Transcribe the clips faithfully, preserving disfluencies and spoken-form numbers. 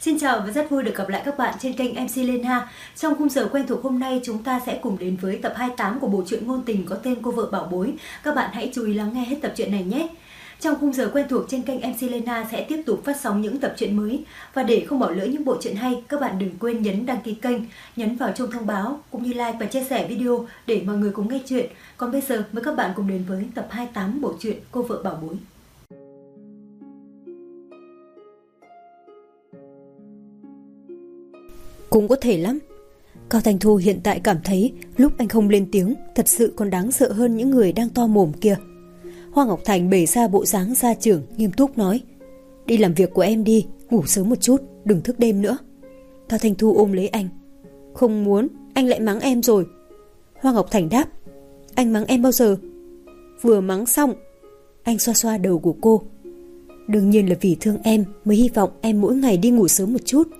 Xin chào và rất vui được gặp lại các bạn trên kênh em xê Lena. Trong khung giờ quen thuộc hôm nay, chúng ta sẽ cùng đến với tập hai mươi tám của bộ truyện ngôn tình có tên Cô vợ bảo bối. Các bạn hãy chú ý lắng nghe hết tập truyện này nhé. Trong khung giờ quen thuộc trên kênh em xê Lena sẽ tiếp tục phát sóng những tập truyện mới. Và để không bỏ lỡ những bộ truyện hay, các bạn đừng quên nhấn đăng ký kênh, nhấn vào chuông thông báo cũng như like và chia sẻ video để mọi người cùng nghe chuyện. Còn bây giờ mời các bạn cùng đến với tập hai mươi tám bộ truyện Cô vợ bảo bối. Cũng có thể lắm. Cao Thanh Thu hiện tại cảm thấy lúc anh không lên tiếng thật sự còn đáng sợ hơn những người đang to mồm kia. Hoa Ngọc Thành bày ra bộ dáng gia trưởng, nghiêm túc nói: "Đi làm việc của em đi, ngủ sớm một chút, đừng thức đêm nữa." Cao Thanh Thu ôm lấy anh: "Không muốn, anh lại mắng em rồi." Hoa Ngọc Thành đáp: "Anh mắng em bao giờ?" "Vừa mắng xong." Anh xoa xoa đầu của cô: "Đương nhiên là vì thương em mới hy vọng em mỗi ngày đi ngủ sớm một chút."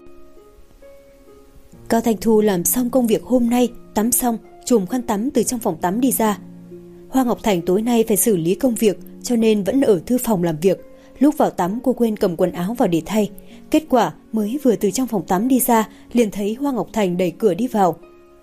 Cao Thanh Thu làm xong công việc hôm nay, tắm xong, chùm khăn tắm từ trong phòng tắm đi ra. Hoa Ngọc Thành tối nay phải xử lý công việc cho nên vẫn ở thư phòng làm việc. Lúc vào tắm cô quên cầm quần áo vào để thay. Kết quả mới vừa từ trong phòng tắm đi ra liền thấy Hoa Ngọc Thành đẩy cửa đi vào.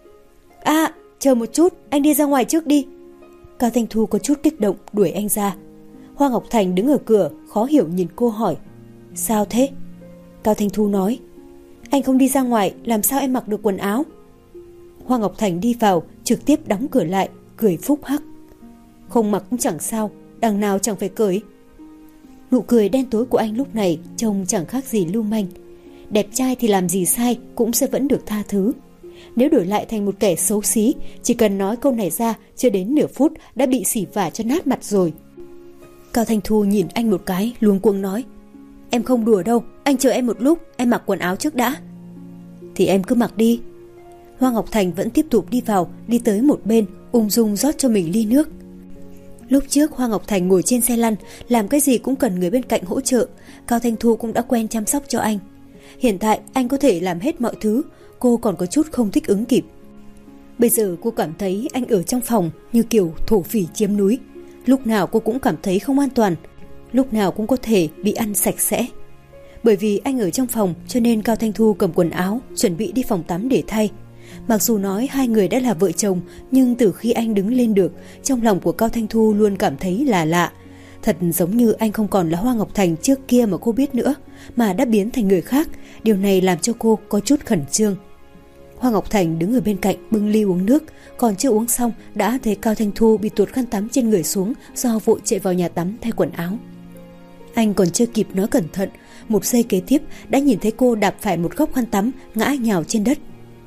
"À, chờ một chút, anh đi ra ngoài trước đi." Cao Thanh Thu có chút kích động đuổi anh ra. Hoa Ngọc Thành đứng ở cửa khó hiểu nhìn cô hỏi: "Sao thế?" Cao Thanh Thu nói: "Anh không đi ra ngoài, làm sao em mặc được quần áo?" Hoa Ngọc Thành đi vào, trực tiếp đóng cửa lại, cười phúc hắc: "Không mặc cũng chẳng sao, đằng nào chẳng phải cởi." Nụ cười đen tối của anh lúc này trông chẳng khác gì lưu manh. Đẹp trai thì làm gì sai cũng sẽ vẫn được tha thứ. Nếu đổi lại thành một kẻ xấu xí, chỉ cần nói câu này ra, chưa đến nửa phút đã bị xỉ vả cho nát mặt rồi. Cao Thanh Thu nhìn anh một cái, luống cuống nói: "Em không đùa đâu, anh chờ em một lúc, em mặc quần áo trước đã." "Thì em cứ mặc đi." Hoa Ngọc Thành vẫn tiếp tục đi vào, đi tới một bên, ung dung rót cho mình ly nước. Lúc trước Hoa Ngọc Thành ngồi trên xe lăn, làm cái gì cũng cần người bên cạnh hỗ trợ, Cao Thanh Thu cũng đã quen chăm sóc cho anh. Hiện tại anh có thể làm hết mọi thứ, cô còn có chút không thích ứng kịp. Bây giờ cô cảm thấy anh ở trong phòng như kiểu thổ phỉ chiếm núi, lúc nào cô cũng cảm thấy không an toàn, lúc nào cũng có thể bị ăn sạch sẽ. Bởi vì anh ở trong phòng cho nên Cao Thanh Thu cầm quần áo chuẩn bị đi phòng tắm để thay. Mặc dù nói hai người đã là vợ chồng, nhưng từ khi anh đứng lên được, trong lòng của Cao Thanh Thu luôn cảm thấy là lạ. Thật giống như anh không còn là Hoa Ngọc Thành trước kia mà cô biết nữa, mà đã biến thành người khác. Điều này làm cho cô có chút khẩn trương. Hoa Ngọc Thành đứng ở bên cạnh bưng ly uống nước, còn chưa uống xong đã thấy Cao Thanh Thu bị tuột khăn tắm trên người xuống do vội chạy vào nhà tắm thay quần áo. Anh còn chưa kịp nói cẩn thận, một giây kế tiếp đã nhìn thấy cô đạp phải một góc khăn tắm, ngã nhào trên đất.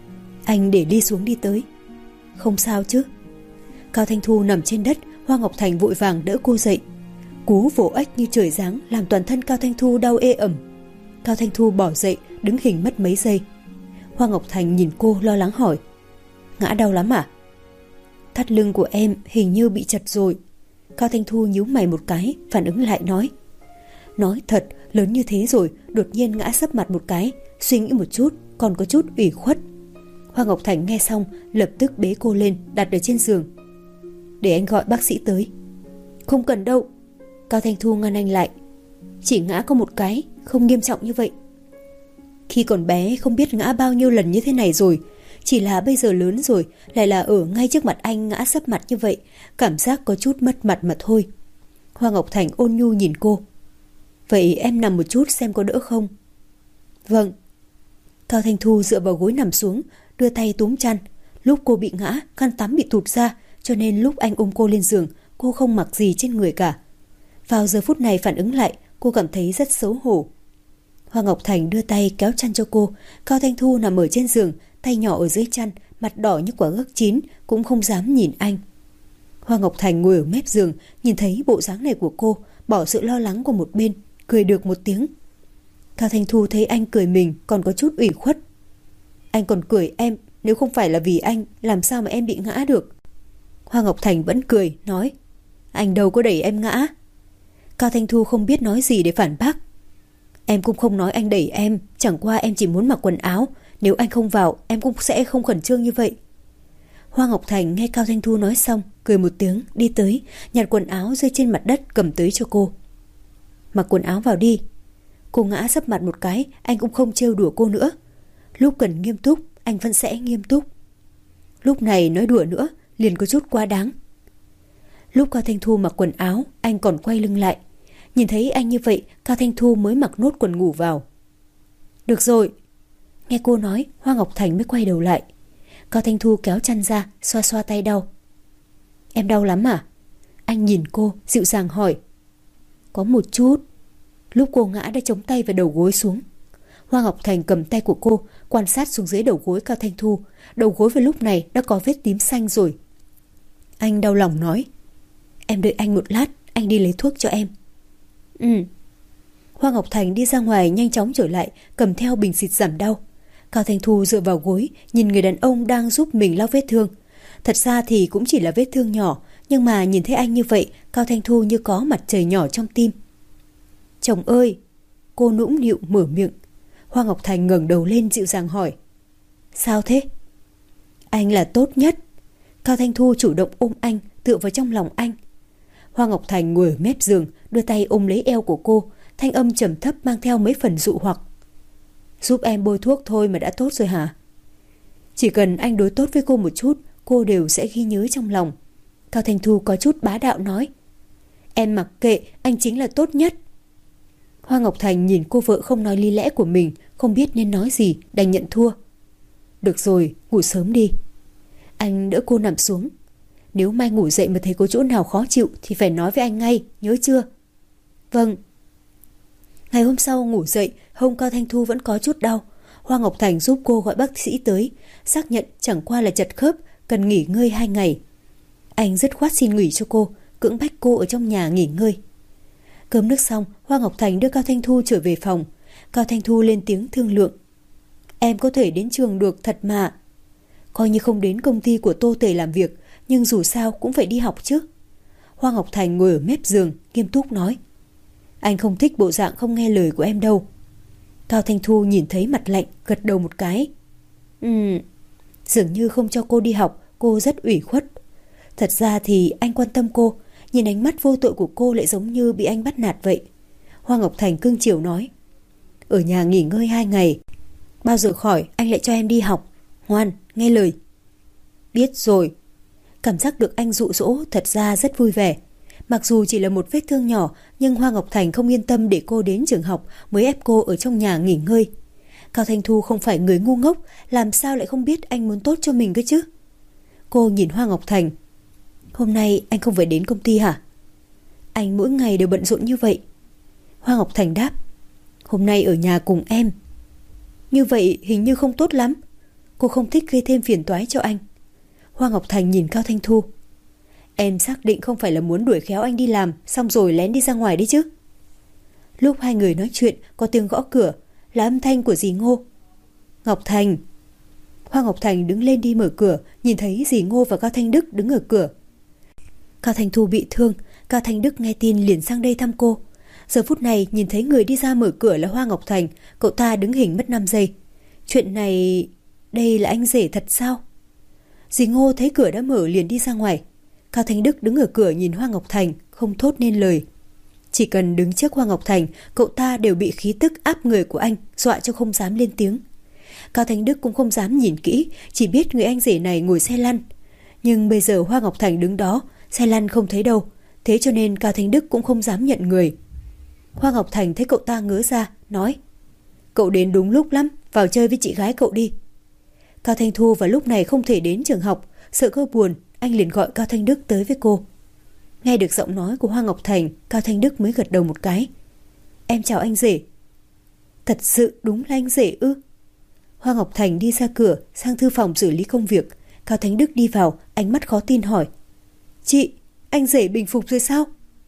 Anh để ly xuống đi tới: "Không sao chứ?" Cao Thanh Thu nằm trên đất, Hoa Ngọc Thành vội vàng đỡ cô dậy. Cú vỗ ếch như trời giáng làm toàn thân Cao Thanh Thu đau ê ẩm. Cao Thanh Thu bỏ dậy, đứng hình mất mấy giây. Hoa Ngọc Thành nhìn cô lo lắng hỏi: "Ngã đau lắm à?" "Thắt lưng của em hình như bị chật rồi." Cao Thanh Thu nhíu mày một cái, phản ứng lại nói: "Nói thật, lớn như thế rồi, đột nhiên ngã sấp mặt một cái, suy nghĩ một chút, còn có chút ủy khuất." Hoa Ngọc Thành nghe xong, lập tức bế cô lên, đặt ở trên giường. "Để anh gọi bác sĩ tới." "Không cần đâu." Cao Thanh Thu ngăn anh lại: "Chỉ ngã có một cái, không nghiêm trọng như vậy." Khi còn bé không biết ngã bao nhiêu lần như thế này rồi, chỉ là bây giờ lớn rồi, lại là ở ngay trước mặt anh ngã sấp mặt như vậy, cảm giác có chút mất mặt mà thôi. Hoa Ngọc Thành ôn nhu nhìn cô: "Vậy em nằm một chút xem có đỡ không?" "Vâng." Cao Thanh Thu dựa vào gối nằm xuống, đưa tay túm chăn. Lúc cô bị ngã, khăn tắm bị tụt ra, cho nên lúc anh ôm cô lên giường, cô không mặc gì trên người cả. Vào giờ phút này phản ứng lại, cô cảm thấy rất xấu hổ. Hoa Ngọc Thành đưa tay kéo chăn cho cô. Cao Thanh Thu nằm ở trên giường, tay nhỏ ở dưới chăn, mặt đỏ như quả gấc chín, cũng không dám nhìn anh. Hoa Ngọc Thành ngồi ở mép giường, nhìn thấy bộ dáng này của cô, bỏ sự lo lắng qua một bên, cười được một tiếng. Cao Thanh Thu thấy anh cười mình còn có chút ủy khuất. "Anh còn cười em, nếu không phải là vì anh, làm sao mà em bị ngã được?" Hoa Ngọc Thành vẫn cười, nói: "Anh đâu có đẩy em ngã." Cao Thanh Thu không biết nói gì để phản bác. "Em cũng không nói anh đẩy em, chẳng qua em chỉ muốn mặc quần áo, nếu anh không vào em cũng sẽ không khẩn trương như vậy." Hoa Ngọc Thành nghe Cao Thanh Thu nói xong, cười một tiếng, đi tới, nhặt quần áo rơi trên mặt đất cầm tới cho cô. "Mặc quần áo vào đi." Cô ngã sấp mặt một cái, anh cũng không trêu đùa cô nữa. Lúc cần nghiêm túc, anh vẫn sẽ nghiêm túc. Lúc này nói đùa nữa, liền có chút quá đáng. Lúc Cao Thanh Thu mặc quần áo, anh còn quay lưng lại. Nhìn thấy anh như vậy, Cao Thanh Thu mới mặc nốt quần ngủ vào. Được rồi. Nghe cô nói, Hoa Ngọc Thành mới quay đầu lại. Cao Thanh Thu kéo chăn ra, xoa xoa tay đau. Em đau lắm à? Anh nhìn cô, dịu dàng hỏi. Có một chút. Lúc cô ngã đã chống tay vào đầu gối xuống. Hoa Ngọc Thành cầm tay của cô, quan sát xuống dưới đầu gối Cao Thanh Thu. Đầu gối vào lúc này đã có vết tím xanh rồi. Anh đau lòng nói. Em đợi anh một lát, anh đi lấy thuốc cho em. Ừ. Hoa Ngọc Thành đi ra ngoài nhanh chóng trở lại, cầm theo bình xịt giảm đau. Cao Thanh Thu dựa vào gối, nhìn người đàn ông đang giúp mình lau vết thương. Thật ra thì cũng chỉ là vết thương nhỏ, nhưng mà nhìn thấy anh như vậy, Cao Thanh Thu như có mặt trời nhỏ trong tim. Chồng ơi! Cô nũng nịu mở miệng. Hoa Ngọc Thành ngẩng đầu lên dịu dàng hỏi. Sao thế? Anh là tốt nhất. Cao Thanh Thu chủ động ôm anh, tựa vào trong lòng anh. Hoa Ngọc Thành ngồi ở mép giường, đưa tay ôm lấy eo của cô, thanh âm trầm thấp mang theo mấy phần dụ hoặc. Giúp em bôi thuốc thôi mà đã tốt rồi hả? Chỉ cần anh đối tốt với cô một chút, cô đều sẽ ghi nhớ trong lòng. Cao Thanh Thu có chút bá đạo nói. Em mặc kệ, anh chính là tốt nhất. Hoa Ngọc Thành nhìn cô vợ không nói lý lẽ của mình, không biết nên nói gì, đành nhận thua. Được rồi, ngủ sớm đi. Anh đỡ cô nằm xuống. Nếu mai ngủ dậy mà thấy có chỗ nào khó chịu thì phải nói với anh ngay, nhớ chưa? Vâng. Ngày hôm sau ngủ dậy, hông Cao Thanh Thu vẫn có chút đau. Hoa Ngọc Thành giúp cô gọi bác sĩ tới, xác nhận chẳng qua là chật khớp, cần nghỉ ngơi hai ngày. Anh dứt khoát xin nghỉ cho cô, cưỡng bách cô ở trong nhà nghỉ ngơi. Cơm nước xong, Hoa Ngọc Thành đưa Cao Thanh Thu trở về phòng. Cao Thanh Thu lên tiếng thương lượng. Em có thể đến trường được thật mà. Coi như không đến công ty của Tô Tề làm việc, nhưng dù sao cũng phải đi học chứ. Hoa Ngọc Thành ngồi ở mép giường, nghiêm túc nói. Anh không thích bộ dạng không nghe lời của em đâu. Cao Thanh Thu nhìn thấy mặt lạnh, gật đầu một cái. Ừm, dường như không cho cô đi học, cô rất ủy khuất. Thật ra thì anh quan tâm cô, nhìn ánh mắt vô tội của cô lại giống như bị anh bắt nạt vậy. Hoa Ngọc Thành cưng chiều nói. Ở nhà nghỉ ngơi hai ngày, bao giờ khỏi anh lại cho em đi học. Ngoan, nghe lời. Biết rồi. Cảm giác được anh dụ dỗ thật ra rất vui vẻ. Mặc dù chỉ là một vết thương nhỏ, nhưng Hoa Ngọc Thành không yên tâm để cô đến trường học, mới ép cô ở trong nhà nghỉ ngơi. Cao Thanh Thu không phải người ngu ngốc, làm sao lại không biết anh muốn tốt cho mình cơ chứ? Cô nhìn Hoa Ngọc Thành. Hôm nay anh không phải đến công ty hả? Anh mỗi ngày đều bận rộn như vậy. Hoa Ngọc Thành đáp. Hôm nay ở nhà cùng em. Như vậy hình như không tốt lắm. Cô không thích gây thêm phiền toái cho anh. Hoa Ngọc Thành nhìn Cao Thanh Thu. Em xác định không phải là muốn đuổi khéo anh đi làm, xong rồi lén đi ra ngoài đấy chứ? Lúc hai người nói chuyện, có tiếng gõ cửa, là âm thanh của dì Ngô. Ngọc Thành. Hoa Ngọc Thành đứng lên đi mở cửa, nhìn thấy dì Ngô và Cao Thanh Đức đứng ở cửa. Cao Thanh Thu bị thương, Cao Thanh Đức nghe tin liền sang đây thăm cô. Giờ phút này nhìn thấy người đi ra mở cửa là Hoa Ngọc Thành, cậu ta đứng hình mất năm giây. Chuyện này... đây là anh rể thật sao? Dì Ngô thấy cửa đã mở liền đi ra ngoài. Cao Thanh Đức đứng ở cửa nhìn Hoa Ngọc Thành, không thốt nên lời. Chỉ cần đứng trước Hoa Ngọc Thành, cậu ta đều bị khí tức áp người của anh dọa cho không dám lên tiếng. Cao Thanh Đức cũng không dám nhìn kỹ, chỉ biết người anh rể này ngồi xe lăn. Nhưng bây giờ Hoa Ngọc Thành đứng đó, xe lăn không thấy đâu, thế cho nên Cao Thanh Đức cũng không dám nhận người. Hoa Ngọc Thành thấy cậu ta ngớ ra, nói. Cậu đến đúng lúc lắm, vào chơi với chị gái cậu đi. Cao Thanh Thu vào lúc này không thể đến trường học, sợ cô buồn, anh liền gọi Cao Thanh Đức tới với cô. Nghe được giọng nói của Hoa Ngọc Thành, Cao Thanh Đức mới gật đầu một cái. Em chào anh rể. Thật sự đúng là anh rể ư? Hoa Ngọc Thành đi ra cửa, sang thư phòng xử lý công việc. Cao Thanh Đức đi vào, ánh mắt khó tin hỏi. Chị, anh rể bình phục rồi sao?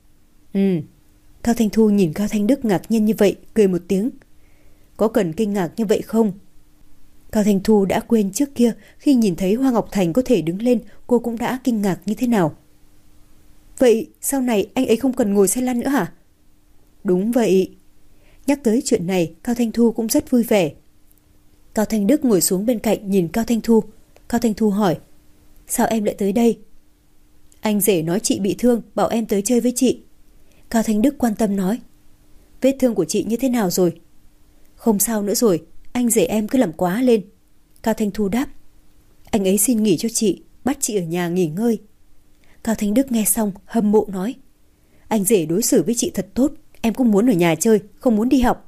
Ừ. Cao Thanh Thu nhìn Cao Thanh Đức ngạc nhiên như vậy, cười một tiếng. Có cần kinh ngạc như vậy không? Cao Thanh Thu đã quên trước kia, khi nhìn thấy Hoa Ngọc Thành có thể đứng lên, cô cũng đã kinh ngạc như thế nào. Vậy sau này anh ấy không cần ngồi xe lăn nữa hả? Đúng vậy. Nhắc tới chuyện này, Cao Thanh Thu cũng rất vui vẻ. Cao Thanh Đức ngồi xuống bên cạnh nhìn Cao Thanh Thu. Cao Thanh Thu hỏi. Sao em lại tới đây? Anh rể nói chị bị thương, bảo em tới chơi với chị. Cao Thanh Đức quan tâm nói. Vết thương của chị như thế nào rồi? Không sao nữa rồi, anh rể em cứ làm quá lên. Cao Thanh Thu đáp. Anh ấy xin nghỉ cho chị, bắt chị ở nhà nghỉ ngơi. Cao Thanh Đức nghe xong hâm mộ nói. Anh rể đối xử với chị thật tốt, em cũng muốn ở nhà chơi, không muốn đi học.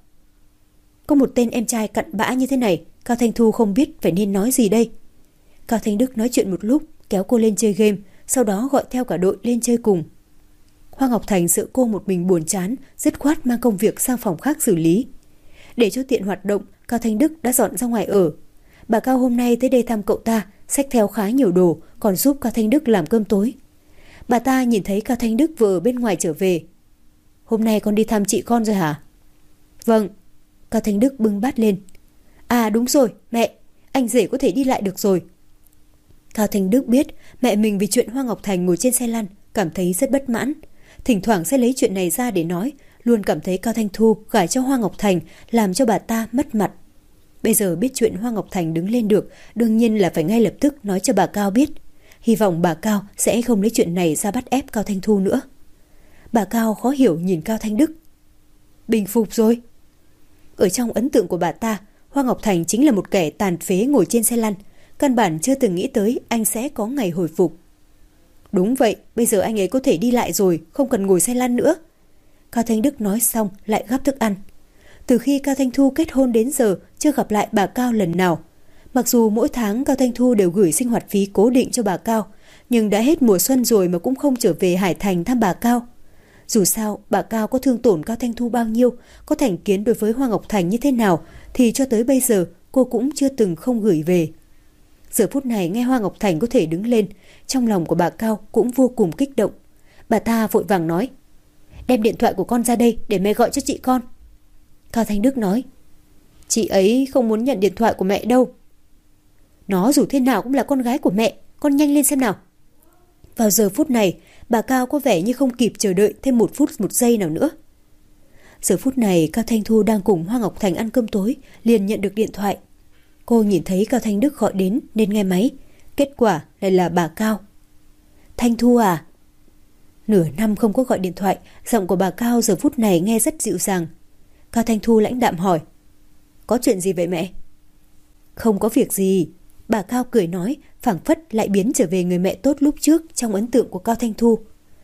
Có một tên em trai cặn bã như thế này, Cao Thanh Thu không biết phải nên nói gì đây. Cao Thanh Đức nói chuyện một lúc, kéo cô lên chơi game, sau đó gọi theo cả đội lên chơi cùng. Hoa Ngọc Thành sợ cô một mình buồn chán, dứt khoát mang công việc sang phòng khác xử lý. Để cho tiện hoạt động, Cao Thanh Đức đã dọn ra ngoài ở. Bà Cao hôm nay tới đây thăm cậu ta, xách theo khá nhiều đồ, còn giúp Cao Thanh Đức làm cơm tối. Bà ta nhìn thấy Cao Thanh Đức vừa ở bên ngoài trở về. Hôm nay con đi thăm chị con rồi hả? Vâng. Cao Thanh Đức bưng bát lên. À đúng rồi, mẹ, anh rể có thể đi lại được rồi. Cao Thanh Đức biết mẹ mình vì chuyện Hoa Ngọc Thành ngồi trên xe lăn cảm thấy rất bất mãn. Thỉnh thoảng sẽ lấy chuyện này ra để nói, luôn cảm thấy Cao Thanh Thu gả cho Hoa Ngọc Thành làm cho bà ta mất mặt. Bây giờ biết chuyện Hoa Ngọc Thành đứng lên được, đương nhiên là phải ngay lập tức nói cho bà Cao biết. Hy vọng bà Cao sẽ không lấy chuyện này ra bắt ép Cao Thanh Thu nữa. Bà Cao khó hiểu nhìn Cao Thanh Đức. Bình phục rồi. Ở trong ấn tượng của bà ta, Hoa Ngọc Thành chính là một kẻ tàn phế ngồi trên xe lăn, căn bản chưa từng nghĩ tới anh sẽ có ngày hồi phục. Đúng vậy, bây giờ anh ấy có thể đi lại rồi, không cần ngồi xe lăn nữa. Cao Thanh Đức nói xong lại gắp thức ăn. Từ khi Cao Thanh Thu kết hôn đến giờ chưa gặp lại bà Cao lần nào. Mặc dù mỗi tháng Cao Thanh Thu đều gửi sinh hoạt phí cố định cho bà Cao, nhưng đã hết mùa xuân rồi mà cũng không trở về Hải Thành thăm bà Cao. Dù sao, bà Cao có thương tổn Cao Thanh Thu bao nhiêu, có thành kiến đối với Hoa Ngọc Thành như thế nào, thì cho tới bây giờ cô cũng chưa từng không gửi về. Giờ phút này nghe Hoa Ngọc Thành có thể đứng lên, trong lòng của bà Cao cũng vô cùng kích động. Bà ta vội vàng nói, đem điện thoại của con ra đây để mẹ gọi cho chị con. Cao Thanh Đức nói, chị ấy không muốn nhận điện thoại của mẹ đâu. Nó dù thế nào cũng là con gái của mẹ, con nhanh lên xem nào. Vào giờ phút này, bà Cao có vẻ như không kịp chờ đợi thêm một phút một giây nào nữa. Giờ phút này Cao Thanh Thu đang cùng Hoa Ngọc Thành ăn cơm tối, liền nhận được điện thoại. Cô nhìn thấy Cao Thanh Đức gọi đến nên nghe máy. Kết quả lại là bà Cao. Thanh Thu à? Nửa năm không có gọi điện thoại, giọng của bà Cao giờ phút này nghe rất dịu dàng. Cao Thanh Thu lãnh đạm hỏi, có chuyện gì vậy mẹ? Không có việc gì. Bà Cao cười nói, phảng phất lại biến trở về người mẹ tốt lúc trước trong ấn tượng của Cao Thanh Thu.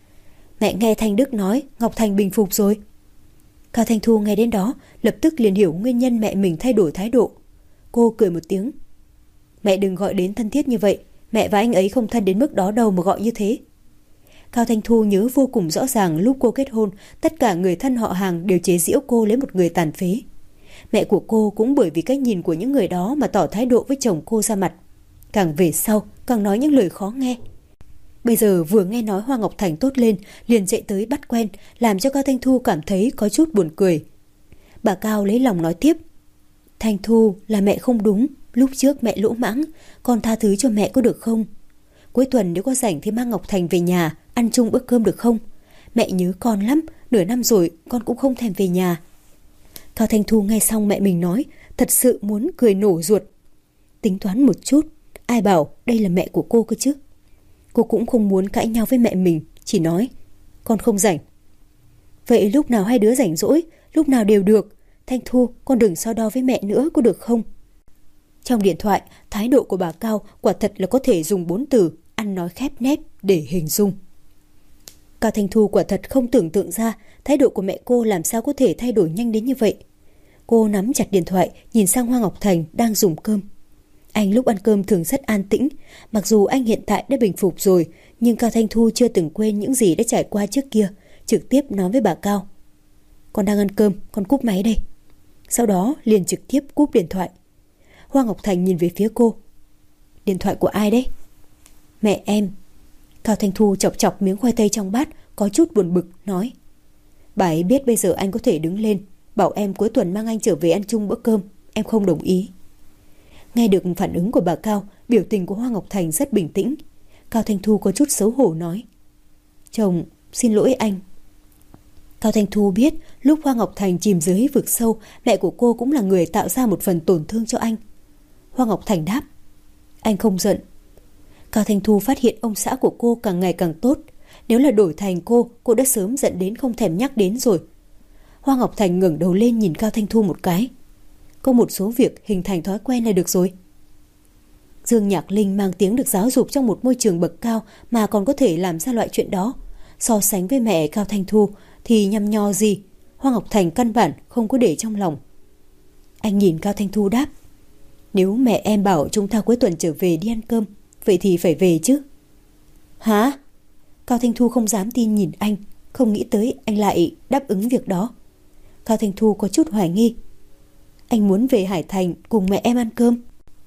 Mẹ nghe Thanh Đức nói Ngọc Thành bình phục rồi. Cao Thanh Thu nghe đến đó lập tức liền hiểu nguyên nhân mẹ mình thay đổi thái độ. Cô cười một tiếng. Mẹ đừng gọi đến thân thiết như vậy, mẹ và anh ấy không thân đến mức đó đâu mà gọi như thế. Cao Thanh Thu nhớ vô cùng rõ ràng lúc cô kết hôn, tất cả người thân họ hàng đều chế giễu cô lấy một người tàn phế. Mẹ của cô cũng bởi vì cách nhìn của những người đó mà tỏ thái độ với chồng cô ra mặt. Càng về sau, càng nói những lời khó nghe. Bây giờ vừa nghe nói Hoa Ngọc Thành tốt lên, liền chạy tới bắt quen, làm cho Cao Thanh Thu cảm thấy có chút buồn cười. Bà Cao lấy lòng nói tiếp. Thanh Thu, là mẹ không đúng, lúc trước mẹ lỗ mãng, con tha thứ cho mẹ có được không? Cuối tuần nếu có rảnh thì mang Ngọc Thành về nhà, ăn chung bữa cơm được không? Mẹ nhớ con lắm, nửa năm rồi con cũng không thèm về nhà. Cao Thanh Thu nghe xong mẹ mình nói, thật sự muốn cười nổ ruột. Tính toán một chút, ai bảo đây là mẹ của cô cơ chứ? Cô cũng không muốn cãi nhau với mẹ mình, chỉ nói, con không rảnh. Vậy lúc nào hai đứa rảnh rỗi, lúc nào đều được. Thanh Thu, con đừng so đo với mẹ nữa, có được không? Trong điện thoại, thái độ của bà Cao quả thật là có thể dùng bốn từ ăn nói khép nép để hình dung. Cao Thanh Thu quả thật không tưởng tượng ra thái độ của mẹ cô làm sao có thể thay đổi nhanh đến như vậy. Cô nắm chặt điện thoại, nhìn sang Hoa Ngọc Thành đang dùng cơm. Anh lúc ăn cơm thường rất an tĩnh, mặc dù anh hiện tại đã bình phục rồi, nhưng Cao Thanh Thu chưa từng quên những gì đã trải qua trước kia, trực tiếp nói với bà Cao. Con đang ăn cơm, con cúp máy đây. Sau đó liền trực tiếp cúp điện thoại. Hoa Ngọc Thành nhìn về phía cô. Điện thoại của ai đấy? Mẹ em. Cao Thanh Thu chọc chọc miếng khoai tây trong bát, có chút buồn bực, nói. Bà ấy biết bây giờ anh có thể đứng lên, bảo em cuối tuần mang anh trở về ăn chung bữa cơm, em không đồng ý. Nghe được phản ứng của bà Cao, biểu tình của Hoa Ngọc Thành rất bình tĩnh. Cao Thanh Thu có chút xấu hổ nói. Chồng, xin lỗi anh. Cao Thanh Thu biết lúc Hoa Ngọc Thành chìm dưới vực sâu, mẹ của cô cũng là người tạo ra một phần tổn thương cho anh. Hoa Ngọc Thành đáp. Anh không giận. Cao Thanh Thu phát hiện ông xã của cô càng ngày càng tốt. Nếu là đổi thành cô, cô đã sớm giận đến không thèm nhắc đến rồi. Hoa Ngọc Thành ngẩng đầu lên nhìn Cao Thanh Thu một cái. có một số việc hình thành thói quen là được rồi. Dương Nhạc Linh mang tiếng được giáo dục trong một môi trường bậc cao mà còn có thể làm ra loại chuyện đó. So sánh với mẹ Cao Thanh Thu thì nhăm nho gì, Hoa Ngọc Thành căn bản không có để trong lòng. Anh nhìn Cao Thanh Thu đáp: nếu mẹ em bảo chúng ta cuối tuần trở về đi ăn cơm, vậy thì phải về chứ. Hả? Cao Thanh Thu không dám tin nhìn anh, không nghĩ tới anh lại đáp ứng việc đó. Cao Thanh Thu có chút hoài nghi. Anh muốn về Hải Thành cùng mẹ em ăn cơm?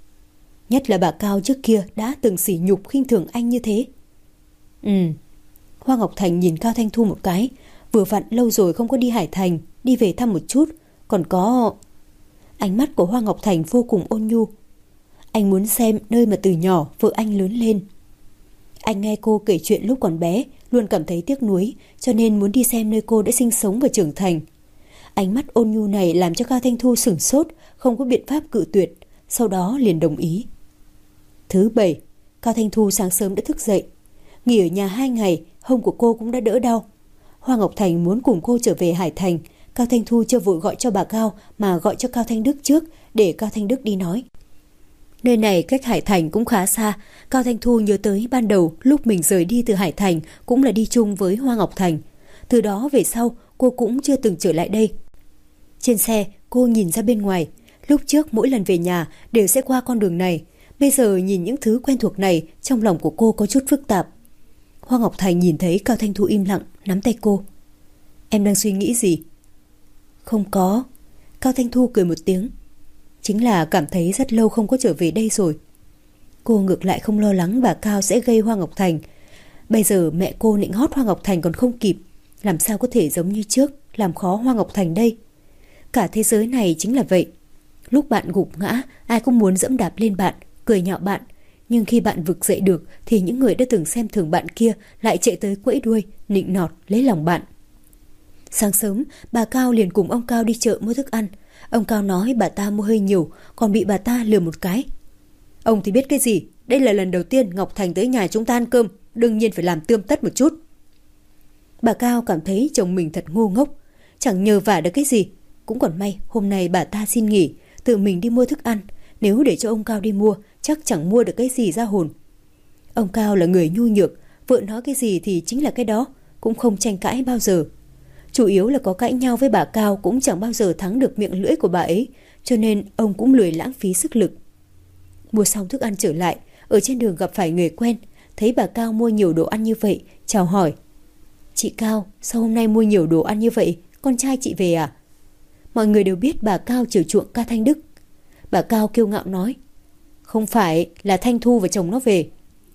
Nhất là bà Cao trước kia đã từng sỉ nhục khinh thường anh như thế. Ừ. Hoa Ngọc Thành nhìn Cao Thanh Thu một cái. Vừa vặn lâu rồi không có đi Hải Thành, đi về thăm một chút. Còn có... Ánh mắt của Hoa Ngọc Thành vô cùng ôn nhu. Anh muốn xem nơi mà từ nhỏ vợ anh lớn lên. Anh nghe cô kể chuyện lúc còn bé, luôn cảm thấy tiếc nuối, cho nên muốn đi xem nơi cô đã sinh sống và trưởng thành. Ánh mắt ôn nhu này làm cho Cao Thanh Thu sửng sốt, không có biện pháp cự tuyệt, sau đó liền đồng ý. Thứ bảy, Cao Thanh Thu sáng sớm đã thức dậy. Nghỉ ở nhà hai ngày, hông của cô cũng đã đỡ đau. Hoa Ngọc Thành muốn cùng cô trở về Hải Thành. Cao Thanh Thu chưa vội gọi cho bà Cao mà gọi cho Cao Thanh Đức trước để Cao Thanh Đức đi nói. Nơi này cách Hải Thành cũng khá xa. Cao Thanh Thu nhớ tới ban đầu lúc mình rời đi từ Hải Thành cũng là đi chung với Hoa Ngọc Thành. Từ đó về sau cô cũng chưa từng trở lại đây. Trên xe cô nhìn ra bên ngoài. Lúc trước mỗi lần về nhà đều sẽ qua con đường này. Bây giờ nhìn những thứ quen thuộc này, trong lòng của cô có chút phức tạp. Hoa Ngọc Thành nhìn thấy Cao Thanh Thu im lặng, nắm tay cô. Em đang suy nghĩ gì? Không có. Cao Thanh Thu cười một tiếng. Chính là cảm thấy rất lâu không có trở về đây rồi. Cô ngược lại không lo lắng bà Cao sẽ gây Hoa Ngọc Thành. Bây giờ mẹ cô nịnh hót Hoa Ngọc Thành còn không kịp, làm sao có thể giống như trước làm khó Hoa Ngọc Thành đây. Cả thế giới này chính là vậy. Lúc bạn gục ngã, ai cũng muốn dẫm đạp lên bạn, cười nhạo bạn. Nhưng khi bạn vực dậy được thì những người đã từng xem thường bạn kia lại chạy tới quẫy đuôi, nịnh nọt lấy lòng bạn. Sáng sớm bà Cao liền cùng ông Cao đi chợ mua thức ăn. Ông Cao nói bà ta mua hơi nhiều, còn bị bà ta lừa một cái. Ông thì biết cái gì, đây là lần đầu tiên Ngọc Thành tới nhà chúng ta ăn cơm, đương nhiên phải làm tươm tất một chút. Bà Cao cảm thấy chồng mình thật ngu ngốc, chẳng nhờ vả được cái gì. Cũng còn may hôm nay bà ta xin nghỉ, tự mình đi mua thức ăn. Nếu để cho ông Cao đi mua, chắc chẳng mua được cái gì ra hồn. Ông Cao là người nhu nhược, vợ nói cái gì thì chính là cái đó, cũng không tranh cãi bao giờ. Chủ yếu là có cãi nhau với bà Cao cũng chẳng bao giờ thắng được miệng lưỡi của bà ấy, cho nên ông cũng lười lãng phí sức lực. Mua xong thức ăn trở lại, ở trên đường gặp phải người quen, thấy bà Cao mua nhiều đồ ăn như vậy, chào hỏi. Chị Cao, sao hôm nay mua nhiều đồ ăn như vậy, con trai chị về à? Mọi người đều biết bà Cao chiều chuộng Cao Thanh Đức. Bà Cao kiêu ngạo nói, không phải, là Thanh Thu và chồng nó về.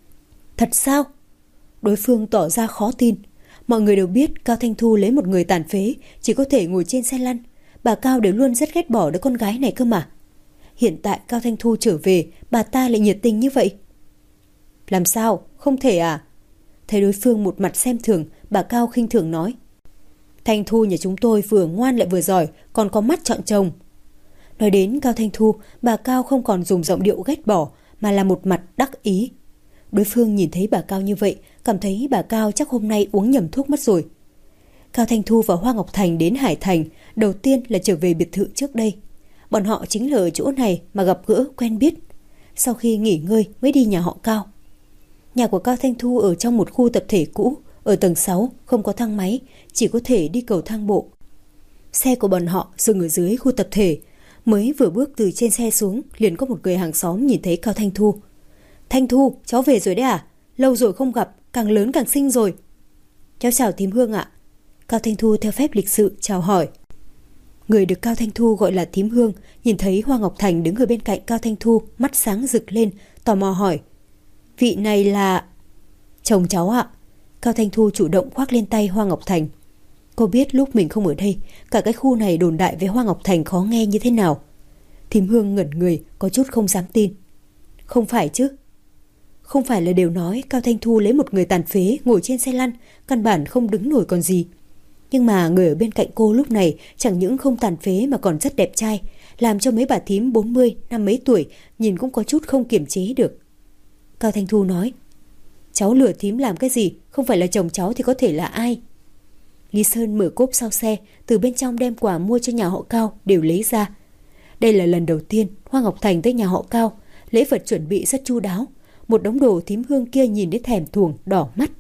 Thật sao? Đối phương tỏ ra khó tin. Mọi người đều biết Cao Thanh Thu lấy một người tàn phế, chỉ có thể ngồi trên xe lăn. Bà Cao đều luôn rất ghét bỏ đứa con gái này cơ mà. Hiện tại Cao Thanh Thu trở về, bà ta lại nhiệt tình như vậy. Làm sao? Không thể à? Thấy đối phương một mặt xem thường, bà Cao khinh thường nói, Thanh Thu nhà chúng tôi vừa ngoan lại vừa giỏi, còn có mắt chọn chồng. Nói đến Cao Thanh Thu, bà Cao không còn dùng giọng điệu ghét bỏ, mà là một mặt đắc ý. Đối phương nhìn thấy bà Cao như vậy, cảm thấy bà Cao chắc hôm nay uống nhầm thuốc mất rồi. Cao Thanh Thu và Hoa Ngọc Thành đến Hải Thành, đầu tiên là trở về biệt thự trước đây. Bọn họ chính là ở chỗ này mà gặp gỡ quen biết. Sau khi nghỉ ngơi mới đi nhà họ Cao. Nhà của Cao Thanh Thu ở trong một khu tập thể cũ, ở tầng sáu, không có thang máy, chỉ có thể đi cầu thang bộ. Xe của bọn họ dừng ở dưới khu tập thể. Mới vừa bước từ trên xe xuống, liền có một người hàng xóm nhìn thấy Cao Thanh Thu. Thanh Thu, cháu về rồi đấy à? Lâu rồi không gặp, càng lớn càng xinh rồi. Cháu chào thím Hương ạ. Cao Thanh Thu theo phép lịch sự chào hỏi. Người được Cao Thanh Thu gọi là thím Hương, nhìn thấy Hoa Ngọc Thành đứng ở bên cạnh Cao Thanh Thu, mắt sáng rực lên, tò mò hỏi. Vị này là... Chồng cháu ạ. Cao Thanh Thu chủ động khoác lên tay Hoa Ngọc Thành. Cô biết lúc mình không ở đây, cả cái khu này đồn đại với Hoa Ngọc Thành khó nghe như thế nào. Thím Hương ngẩn người, có chút không dám tin. Không phải chứ? Không phải là đều nói Cao Thanh Thu lấy một người tàn phế ngồi trên xe lăn, căn bản không đứng nổi còn gì. Nhưng mà người ở bên cạnh cô lúc này chẳng những không tàn phế mà còn rất đẹp trai, làm cho mấy bà thím bốn mươi, năm mấy tuổi nhìn cũng có chút không kiềm chế được. Cao Thanh Thu nói, cháu lừa thím làm cái gì, không phải là chồng cháu thì có thể là ai? Lý Sơn mở cốp sau xe, từ bên trong đem quà mua cho nhà họ Cao đều lấy ra. Đây là lần đầu tiên Hoa Ngọc Thành tới nhà họ Cao, lễ vật chuẩn bị rất chu đáo. Một đống đồ thím Hương kia nhìn đến thèm thuồng, đỏ mắt.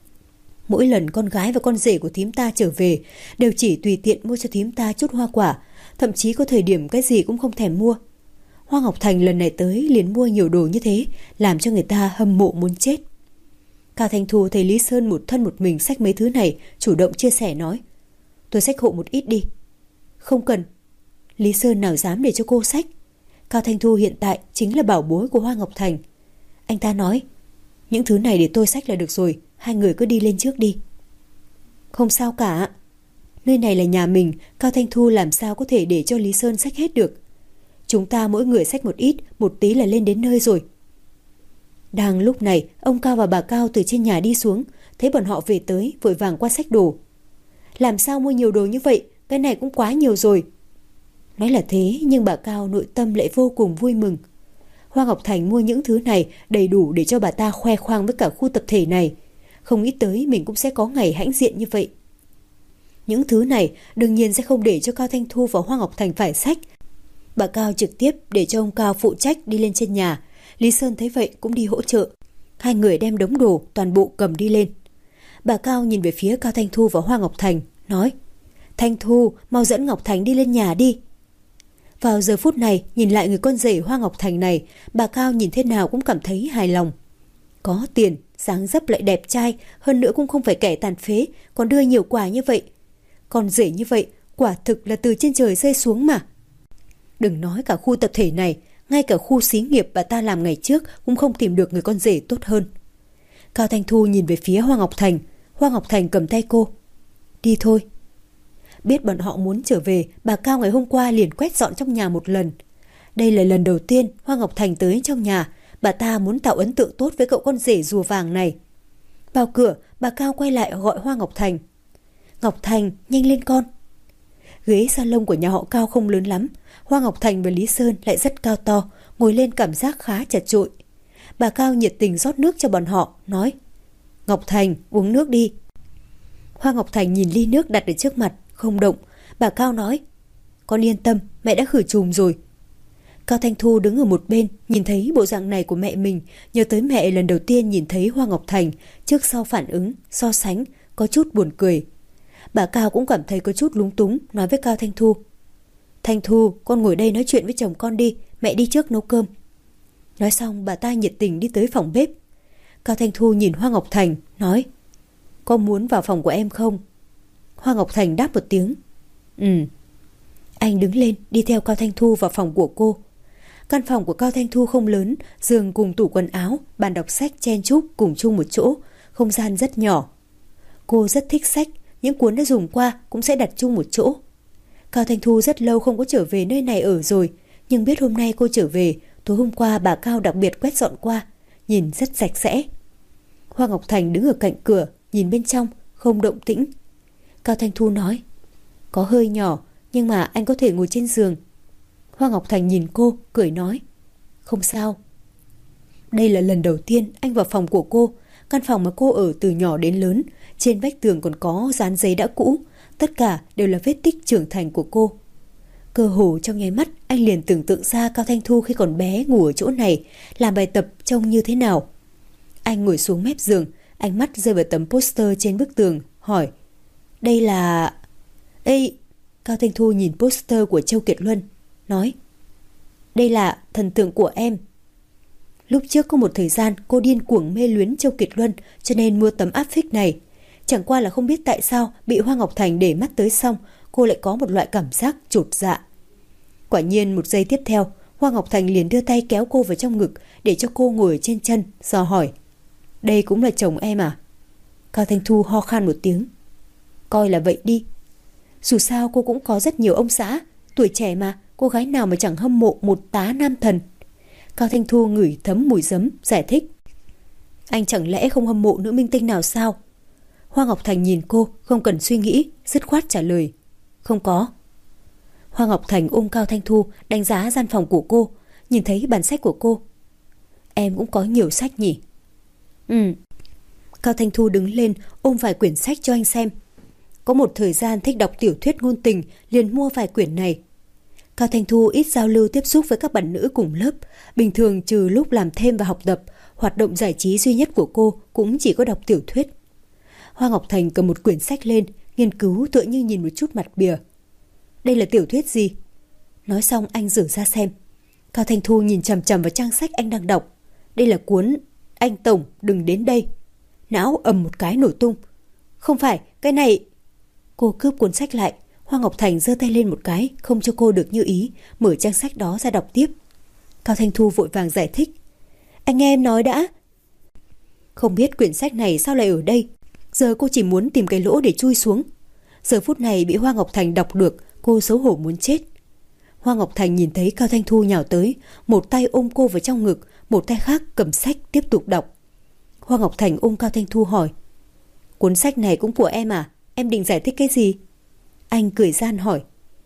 Mỗi lần con gái và con rể của thím ta trở về, đều chỉ tùy tiện mua cho thím ta chút hoa quả, thậm chí có thời điểm cái gì cũng không thèm mua. Hoa Ngọc Thành lần này tới liền mua nhiều đồ như thế, làm cho người ta hâm mộ muốn chết. Cao Thanh Thu thấy Lý Sơn một thân một mình xách mấy thứ này, chủ động chia sẻ nói: tôi xách hộ một ít đi. Không cần. Lý Sơn nào dám để cho cô xách. Cao Thanh Thu hiện tại chính là bảo bối của Hoa Ngọc Thành. Anh ta nói: những thứ này để tôi xách là được rồi, hai người cứ đi lên trước đi. Không sao cả. Nơi này là nhà mình, Cao Thanh Thu làm sao có thể để cho Lý Sơn xách hết được. Chúng ta mỗi người xách một ít, một tí là lên đến nơi rồi. Đang lúc này, ông Cao và bà Cao từ trên nhà đi xuống, thấy bọn họ về tới, vội vàng qua xách đồ. Làm sao mua nhiều đồ như vậy, cái này cũng quá nhiều rồi. Nói là thế, nhưng bà Cao nội tâm lại vô cùng vui mừng. Hoa Ngọc Thành mua những thứ này đầy đủ để cho bà ta khoe khoang với cả khu tập thể này. Không nghĩ tới mình cũng sẽ có ngày hãnh diện như vậy. Những thứ này đương nhiên sẽ không để cho Cao Thanh Thu và Hoa Ngọc Thành phải xách. Bà Cao trực tiếp để cho ông Cao phụ trách đi lên trên nhà. Lý Sơn thấy vậy cũng đi hỗ trợ. Hai người đem đống đồ toàn bộ cầm đi lên. Bà Cao nhìn về phía Cao Thanh Thu và Hoa Ngọc Thành, nói: Thanh Thu, mau dẫn Ngọc Thành đi lên nhà đi. Vào giờ phút này, nhìn lại người con rể Hoa Ngọc Thành này, bà Cao nhìn thế nào cũng cảm thấy hài lòng. Có tiền, dáng dấp lại đẹp trai, hơn nữa cũng không phải kẻ tàn phế, còn đưa nhiều quà như vậy. Con rể như vậy, quả thực là từ trên trời rơi xuống mà. Đừng nói cả khu tập thể này, ngay cả khu xí nghiệp bà ta làm ngày trước cũng không tìm được người con rể tốt hơn. Cao Thanh Thu nhìn về phía Hoa Ngọc Thành. Hoa Ngọc Thành cầm tay cô: đi thôi. Biết bọn họ muốn trở về, bà Cao ngày hôm qua liền quét dọn trong nhà một lần. Đây là lần đầu tiên Hoa Ngọc Thành tới trong nhà, bà ta muốn tạo ấn tượng tốt với cậu con rể rùa vàng này. Vào cửa, bà Cao quay lại gọi Hoa Ngọc Thành: Ngọc Thành, nhanh lên con. Ghế salon của nhà họ Cao không lớn lắm, Hoa Ngọc Thành và Lý Sơn lại rất cao to, ngồi lên cảm giác khá chật chội. Bà Cao nhiệt tình rót nước cho bọn họ, nói: Ngọc Thành, uống nước đi. Hoa Ngọc Thành nhìn ly nước đặt ở trước mặt, không động. Bà Cao nói: con yên tâm, mẹ đã khử trùng rồi. Cao Thanh Thu đứng ở một bên, nhìn thấy bộ dạng này của mẹ mình, nhớ tới mẹ lần đầu tiên nhìn thấy Hoa Ngọc Thành, trước sau phản ứng, so sánh, có chút buồn cười. Bà Cao cũng cảm thấy có chút lúng túng, nói với Cao Thanh Thu: Thanh Thu, con ngồi đây nói chuyện với chồng con đi, mẹ đi trước nấu cơm. Nói xong bà ta nhiệt tình đi tới phòng bếp. Cao Thanh Thu nhìn Hoa Ngọc Thành, nói: con muốn vào phòng của em không? Hoa Ngọc Thành đáp một tiếng: Ừ. Anh đứng lên đi theo Cao Thanh Thu vào phòng của cô. Căn phòng của Cao Thanh Thu không lớn, giường cùng tủ quần áo, bàn đọc sách chen chúc cùng chung một chỗ, không gian rất nhỏ. Cô rất thích sách, những cuốn đã dùng qua cũng sẽ đặt chung một chỗ. Cao Thanh Thu rất lâu không có trở về nơi này ở rồi, nhưng biết hôm nay cô trở về, tối hôm qua bà Cao đặc biệt quét dọn qua, nhìn rất sạch sẽ. Hoa Ngọc Thành đứng ở cạnh cửa, nhìn bên trong, không động tĩnh. Cao Thanh Thu nói: có hơi nhỏ, nhưng mà anh có thể ngồi trên giường. Hoa Ngọc Thành nhìn cô, cười nói: không sao. Đây là lần đầu tiên anh vào phòng của cô, căn phòng mà cô ở từ nhỏ đến lớn, trên vách tường còn có dán giấy đã cũ, tất cả đều là vết tích trưởng thành của cô. Cơ hồ trong nháy mắt, anh liền tưởng tượng ra Cao Thanh Thu khi còn bé ngủ ở chỗ này, làm bài tập trông như thế nào. Anh ngồi xuống mép giường, ánh mắt rơi vào tấm poster trên bức tường, hỏi: đây là... Ê! Cao Thanh Thu nhìn poster của Châu Kiệt Luân, nói: đây là thần tượng của em. Lúc trước có một thời gian cô điên cuồng mê luyến Châu Kiệt Luân, cho nên mua tấm áp phích này. Chẳng qua là không biết tại sao bị Hoa Ngọc Thành để mắt tới xong, cô lại có một loại cảm giác chột dạ. Quả nhiên một giây tiếp theo, Hoa Ngọc Thành liền đưa tay kéo cô vào trong ngực để cho cô ngồi trên chân, dò hỏi: đây cũng là chồng em à? Cao Thanh Thu ho khan một tiếng: coi là vậy đi. Dù sao cô cũng có rất nhiều ông xã, tuổi trẻ mà, cô gái nào mà chẳng hâm mộ một tá nam thần. Cao Thanh Thu ngửi thấm mùi giấm, giải thích: anh chẳng lẽ không hâm mộ nữ minh tinh nào sao? Hoa Ngọc Thành nhìn cô, không cần suy nghĩ, dứt khoát trả lời: không có. Hoa Ngọc Thành ôm Cao Thanh Thu, đánh giá gian phòng của cô, nhìn thấy bản sách của cô: em cũng có nhiều sách nhỉ? Ừ. Cao Thanh Thu đứng lên, ôm vài quyển sách cho anh xem. Có một thời gian thích đọc tiểu thuyết ngôn tình, liền mua vài quyển này. Cao Thanh Thu ít giao lưu tiếp xúc với các bạn nữ cùng lớp. Bình thường trừ lúc làm thêm và học tập, hoạt động giải trí duy nhất của cô cũng chỉ có đọc tiểu thuyết. Hoa Ngọc Thành cầm một quyển sách lên, nghiên cứu tựa như nhìn một chút mặt bìa. Đây là tiểu thuyết gì? Nói xong anh rửa ra xem. Cao Thanh Thu nhìn chằm chằm vào trang sách anh đang đọc. Đây là cuốn Anh Tổng đừng đến đây. Não ầm một cái nổ tung. Không phải, cái này... Cô cướp cuốn sách lại. Hoa Ngọc Thành giơ tay lên một cái, không cho cô được như ý, mở trang sách đó ra đọc tiếp. Cao Thanh Thu vội vàng giải thích. Anh nghe em nói đã. Không biết quyển sách này sao lại ở đây. Giờ cô chỉ muốn tìm cái lỗ để chui xuống. Giờ phút này bị Hoa Ngọc Thành đọc được, cô xấu hổ muốn chết. Hoa Ngọc Thành nhìn thấy Cao Thanh Thu nhào tới, một tay ôm cô vào trong ngực, một tay khác cầm sách tiếp tục đọc. Hoa Ngọc Thành ôm Cao Thanh Thu hỏi. Cuốn sách này cũng của em à? Em định giải thích cái gì? Anh cười gian hỏi.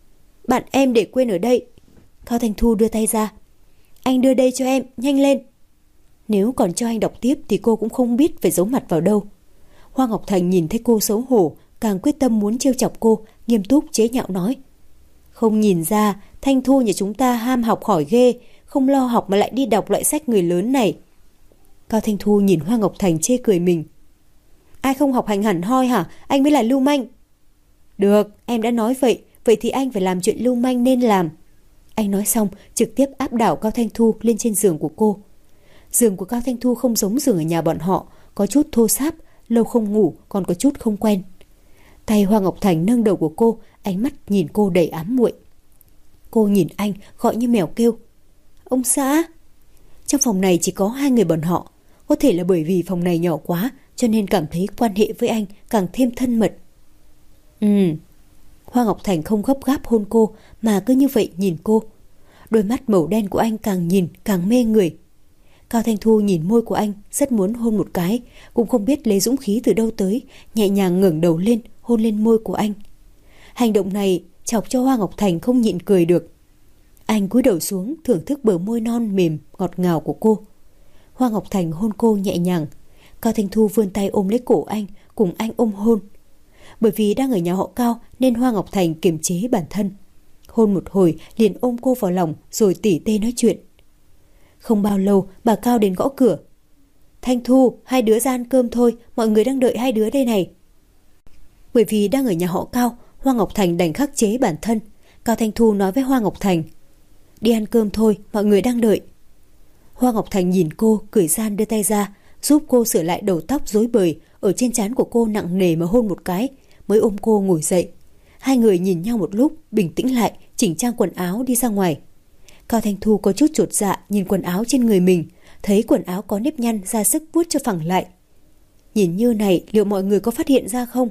Bạn em để quên ở đây. Cao Thanh Thu đưa tay ra. Anh đưa đây cho em, nhanh lên. Nếu còn cho anh đọc tiếp thì cô cũng không biết phải giấu mặt vào đâu. Hoa Ngọc Thành nhìn thấy cô xấu hổ, càng quyết tâm muốn trêu chọc cô, nghiêm túc chế nhạo nói. Không nhìn ra, Thanh Thu nhà chúng ta ham học hỏi ghê, không lo học mà lại đi đọc loại sách người lớn này. Cao Thanh Thu nhìn Hoa Ngọc Thành chê cười mình. Ai không học hành hẳn hoi hả? Anh mới là lưu manh. Được, em đã nói vậy, vậy thì anh phải làm chuyện lưu manh nên làm. Anh nói xong, trực tiếp áp đảo Cao Thanh Thu lên trên giường của cô. Giường của Cao Thanh Thu không giống giường ở nhà bọn họ, có chút thô ráp, lâu không ngủ còn có chút không quen. Tay Hoa Ngọc Thành nâng đầu của cô, ánh mắt nhìn cô đầy ám muội. Cô nhìn anh gọi như mèo kêu. Ông xã. Trong phòng này chỉ có hai người bọn họ. Có thể là bởi vì phòng này nhỏ quá cho nên cảm thấy quan hệ với anh càng thêm thân mật. Ừ. Hoa Ngọc Thành không gấp gáp hôn cô mà cứ như vậy nhìn cô. Đôi mắt màu đen của anh càng nhìn càng mê người. Cao Thanh Thu nhìn môi của anh, rất muốn hôn một cái, cũng không biết lấy dũng khí từ đâu tới, nhẹ nhàng ngẩng đầu lên, hôn lên môi của anh. Hành động này chọc cho Hoa Ngọc Thành không nhịn cười được. Anh cúi đầu xuống, thưởng thức bờ môi non mềm, ngọt ngào của cô. Hoa Ngọc Thành hôn cô nhẹ nhàng. Cao Thanh Thu vươn tay ôm lấy cổ anh, cùng anh ôm hôn. Bởi vì đang ở nhà họ Cao nên Hoa Ngọc Thành kiềm chế bản thân. Hôn một hồi liền ôm cô vào lòng rồi tỉ tê nói chuyện. Không bao lâu bà Cao đến gõ cửa. Thanh Thu, hai đứa ra ăn cơm thôi, mọi người đang đợi hai đứa đây này. Bởi vì đang ở nhà họ Cao, Hoa Ngọc Thành đành khắc chế bản thân. Cao Thanh Thu nói với Hoa Ngọc Thành. Đi ăn cơm thôi, mọi người đang đợi. Hoa Ngọc Thành nhìn cô, cười gian đưa tay ra, giúp cô sửa lại đầu tóc rối bời, ở trên trán của cô nặng nề mà hôn một cái, mới ôm cô ngồi dậy. Hai người nhìn nhau một lúc, bình tĩnh lại, chỉnh trang quần áo đi ra ngoài. Cao Thanh Thu có chút chột dạ nhìn quần áo trên người mình, thấy quần áo có nếp nhăn ra sức vuốt cho phẳng lại. Nhìn như này liệu mọi người có phát hiện ra không?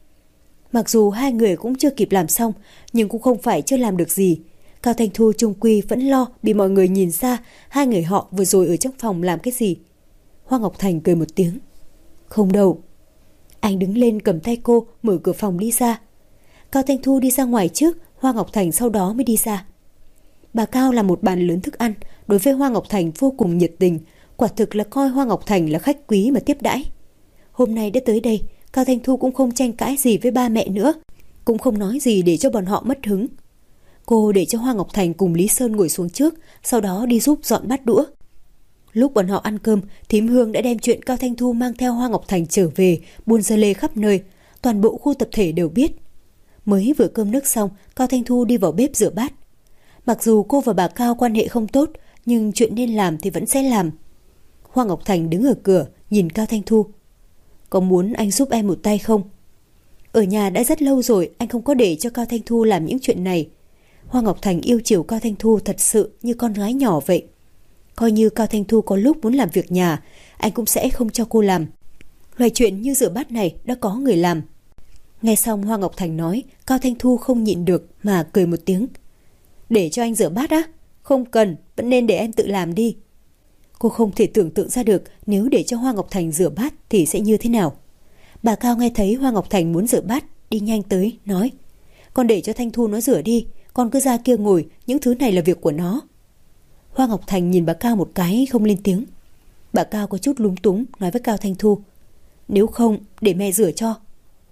Mặc dù hai người cũng chưa kịp làm xong, nhưng cũng không phải chưa làm được gì. Cao Thanh Thu chung quy vẫn lo bị mọi người nhìn ra hai người họ vừa rồi ở trong phòng làm cái gì. Hoa Ngọc Thành cười một tiếng. Không đâu. Anh đứng lên cầm tay cô, mở cửa phòng đi ra. Cao Thanh Thu đi ra ngoài trước, Hoa Ngọc Thành sau đó mới đi ra. Bà Cao làm một bàn lớn thức ăn, đối với Hoa Ngọc Thành vô cùng nhiệt tình, quả thực là coi Hoa Ngọc Thành là khách quý mà tiếp đãi. Hôm nay đã tới đây, Cao Thanh Thu cũng không tranh cãi gì với ba mẹ nữa, cũng không nói gì để cho bọn họ mất hứng. Cô để cho Hoa Ngọc Thành cùng Lý Sơn ngồi xuống trước, sau đó đi giúp dọn bát đũa. Lúc bọn họ ăn cơm, thím Hương đã đem chuyện Cao Thanh Thu mang theo Hoa Ngọc Thành trở về, buôn dơ lê khắp nơi, toàn bộ khu tập thể đều biết. Mới vừa cơm nước xong, Cao Thanh Thu đi vào bếp rửa bát. Mặc dù cô và bà Cao quan hệ không tốt, nhưng chuyện nên làm thì vẫn sẽ làm. Hoa Ngọc Thành đứng ở cửa, nhìn Cao Thanh Thu. Có muốn anh giúp em một tay không? Ở nhà đã rất lâu rồi, anh không có để cho Cao Thanh Thu làm những chuyện này. Hoa Ngọc Thành yêu chiều Cao Thanh Thu thật sự như con gái nhỏ vậy. Coi như Cao Thanh Thu có lúc muốn làm việc nhà, anh cũng sẽ không cho cô làm. Loại chuyện như rửa bát này đã có người làm. Nghe xong Hoa Ngọc Thành nói, Cao Thanh Thu không nhịn được mà cười một tiếng. Để cho anh rửa bát á? Không cần, vẫn nên để em tự làm đi. Cô không thể tưởng tượng ra được nếu để cho Hoa Ngọc Thành rửa bát thì sẽ như thế nào. Bà Cao nghe thấy Hoa Ngọc Thành muốn rửa bát, đi nhanh tới, nói. Con để cho Thanh Thu nó rửa đi, con cứ ra kia ngồi, những thứ này là việc của nó. Hoa Ngọc Thành nhìn bà Cao một cái không lên tiếng. Bà Cao có chút lúng túng nói với Cao Thanh Thu. Nếu không, để mẹ rửa cho.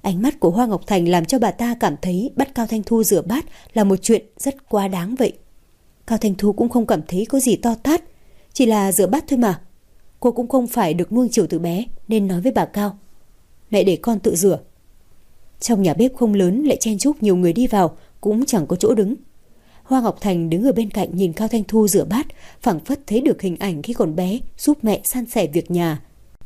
Ánh mắt của Hoa Ngọc Thành làm cho bà ta cảm thấy bắt Cao Thanh Thu rửa bát là một chuyện rất quá đáng vậy. Cao Thanh Thu cũng không cảm thấy có gì to tát, chỉ là rửa bát thôi mà. Cô cũng không phải được nuông chiều từ bé nên nói với bà Cao: "Mẹ để con tự rửa." Trong nhà bếp không lớn lại chen chúc nhiều người đi vào, cũng chẳng có chỗ đứng. Hoa Ngọc Thành đứng ở bên cạnh nhìn Cao Thanh Thu rửa bát, phảng phất thấy được hình ảnh khi còn bé giúp mẹ san sẻ việc nhà.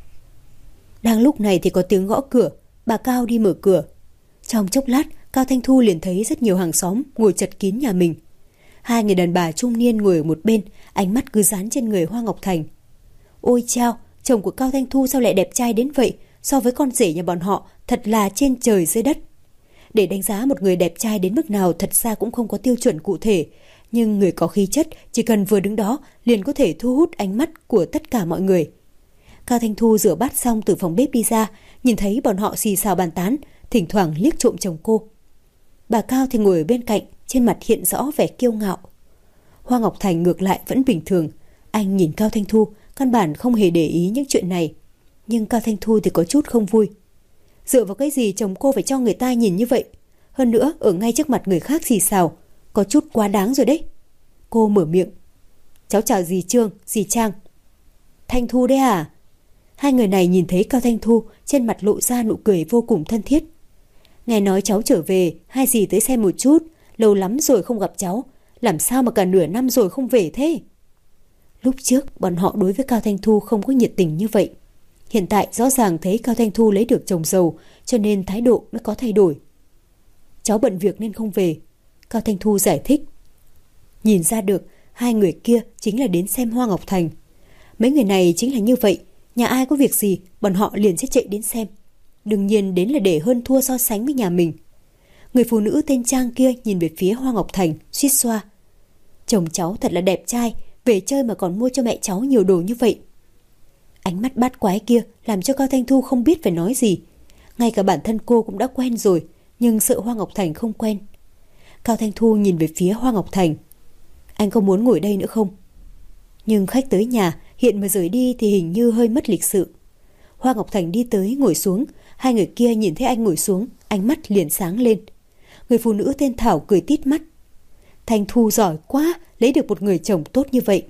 Đang lúc này thì có tiếng gõ cửa, bà Cao đi mở cửa. Trong chốc lát, Cao Thanh Thu liền thấy rất nhiều hàng xóm ngồi chật kín nhà mình. Hai người đàn bà trung niên ngồi ở một bên, ánh mắt cứ dán trên người Hoa Ngọc Thành. Ôi chao, chồng của Cao Thanh Thu sao lại đẹp trai đến vậy, so với con rể nhà bọn họ thật là trên trời dưới đất. Để đánh giá một người đẹp trai đến mức nào thật ra cũng không có tiêu chuẩn cụ thể, nhưng người có khí chất chỉ cần vừa đứng đó liền có thể thu hút ánh mắt của tất cả mọi người. Cao Thanh Thu rửa bát xong từ phòng bếp đi ra, nhìn thấy bọn họ xì xào bàn tán, thỉnh thoảng liếc trộm chồng cô. Bà Cao thì ngồi ở bên cạnh, trên mặt hiện rõ vẻ kiêu ngạo. Hoa Ngọc Thành ngược lại vẫn bình thường, anh nhìn Cao Thanh Thu, căn bản không hề để ý những chuyện này. Nhưng Cao Thanh Thu thì có chút không vui. Dựa vào cái gì chồng cô phải cho người ta nhìn như vậy? Hơn nữa ở ngay trước mặt người khác xì xào, có chút quá đáng rồi đấy. Cô mở miệng: "Cháu chào dì Trương, dì Trang." "Thanh Thu đấy à?" Hai người này nhìn thấy Cao Thanh Thu, trên mặt lộ ra nụ cười vô cùng thân thiết. "Nghe nói cháu trở về, hai dì tới xem một chút, lâu lắm rồi không gặp cháu, làm sao mà cả nửa năm rồi không về thế?" Lúc trước bọn họ đối với Cao Thanh Thu không có nhiệt tình như vậy. Hiện tại rõ ràng thấy Cao Thanh Thu lấy được chồng giàu, cho nên thái độ mới có thay đổi. "Cháu bận việc nên không về," Cao Thanh Thu giải thích. Nhìn ra được hai người kia chính là đến xem Hoa Ngọc Thành. Mấy người này chính là như vậy, nhà ai có việc gì bọn họ liền sẽ chạy đến xem. Đương nhiên đến là để hơn thua so sánh với nhà mình. Người phụ nữ tên Trang kia nhìn về phía Hoa Ngọc Thành, suýt xoa: "Chồng cháu thật là đẹp trai, về chơi mà còn mua cho mẹ cháu nhiều đồ như vậy." Ánh mắt bát quái kia làm cho Cao Thanh Thu không biết phải nói gì. Ngay cả bản thân cô cũng đã quen rồi, nhưng sợ Hoa Ngọc Thành không quen. Cao Thanh Thu nhìn về phía Hoa Ngọc Thành: "Anh có muốn ngồi đây nữa không?" Nhưng khách tới nhà hiện mà rời đi thì hình như hơi mất lịch sự. Hoa Ngọc Thành đi tới ngồi xuống, hai người kia nhìn thấy anh ngồi xuống, ánh mắt liền sáng lên. Người phụ nữ tên Thảo cười tít mắt: "Thanh Thu giỏi quá, lấy được một người chồng tốt như vậy."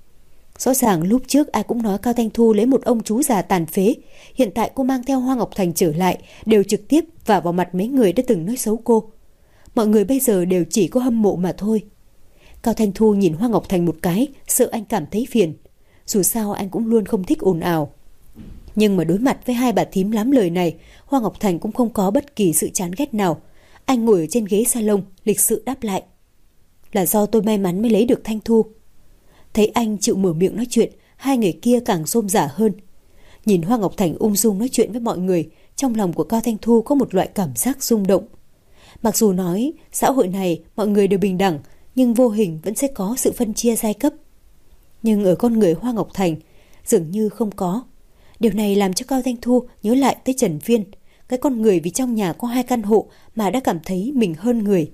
Rõ ràng lúc trước ai cũng nói Cao Thanh Thu lấy một ông chú già tàn phế, hiện tại cô mang theo Hoa Ngọc Thành trở lại, đều trực tiếp vả vào mặt mấy người đã từng nói xấu cô. Mọi người bây giờ đều chỉ có hâm mộ mà thôi. Cao Thanh Thu nhìn Hoa Ngọc Thành một cái, sợ anh cảm thấy phiền. Dù sao anh cũng luôn không thích ồn ào. Nhưng mà đối mặt với hai bà thím lắm lời này, Hoa Ngọc Thành cũng không có bất kỳ sự chán ghét nào. Anh ngồi ở trên ghế salon, lịch sự đáp lại: "Là do tôi may mắn mới lấy được Thanh Thu." Thấy anh chịu mở miệng nói chuyện, hai người kia càng rôm rả hơn. Nhìn Hoa Ngọc Thành ung dung nói chuyện với mọi người, trong lòng của Cao Thanh Thu có một loại cảm giác rung động. Mặc dù nói xã hội này mọi người đều bình đẳng, nhưng vô hình vẫn sẽ có sự phân chia giai cấp. Nhưng ở con người Hoa Ngọc Thành dường như không có. Điều này làm cho Cao Thanh Thu nhớ lại tới Trần Viên, cái con người vì trong nhà có hai căn hộ mà đã cảm thấy mình hơn người.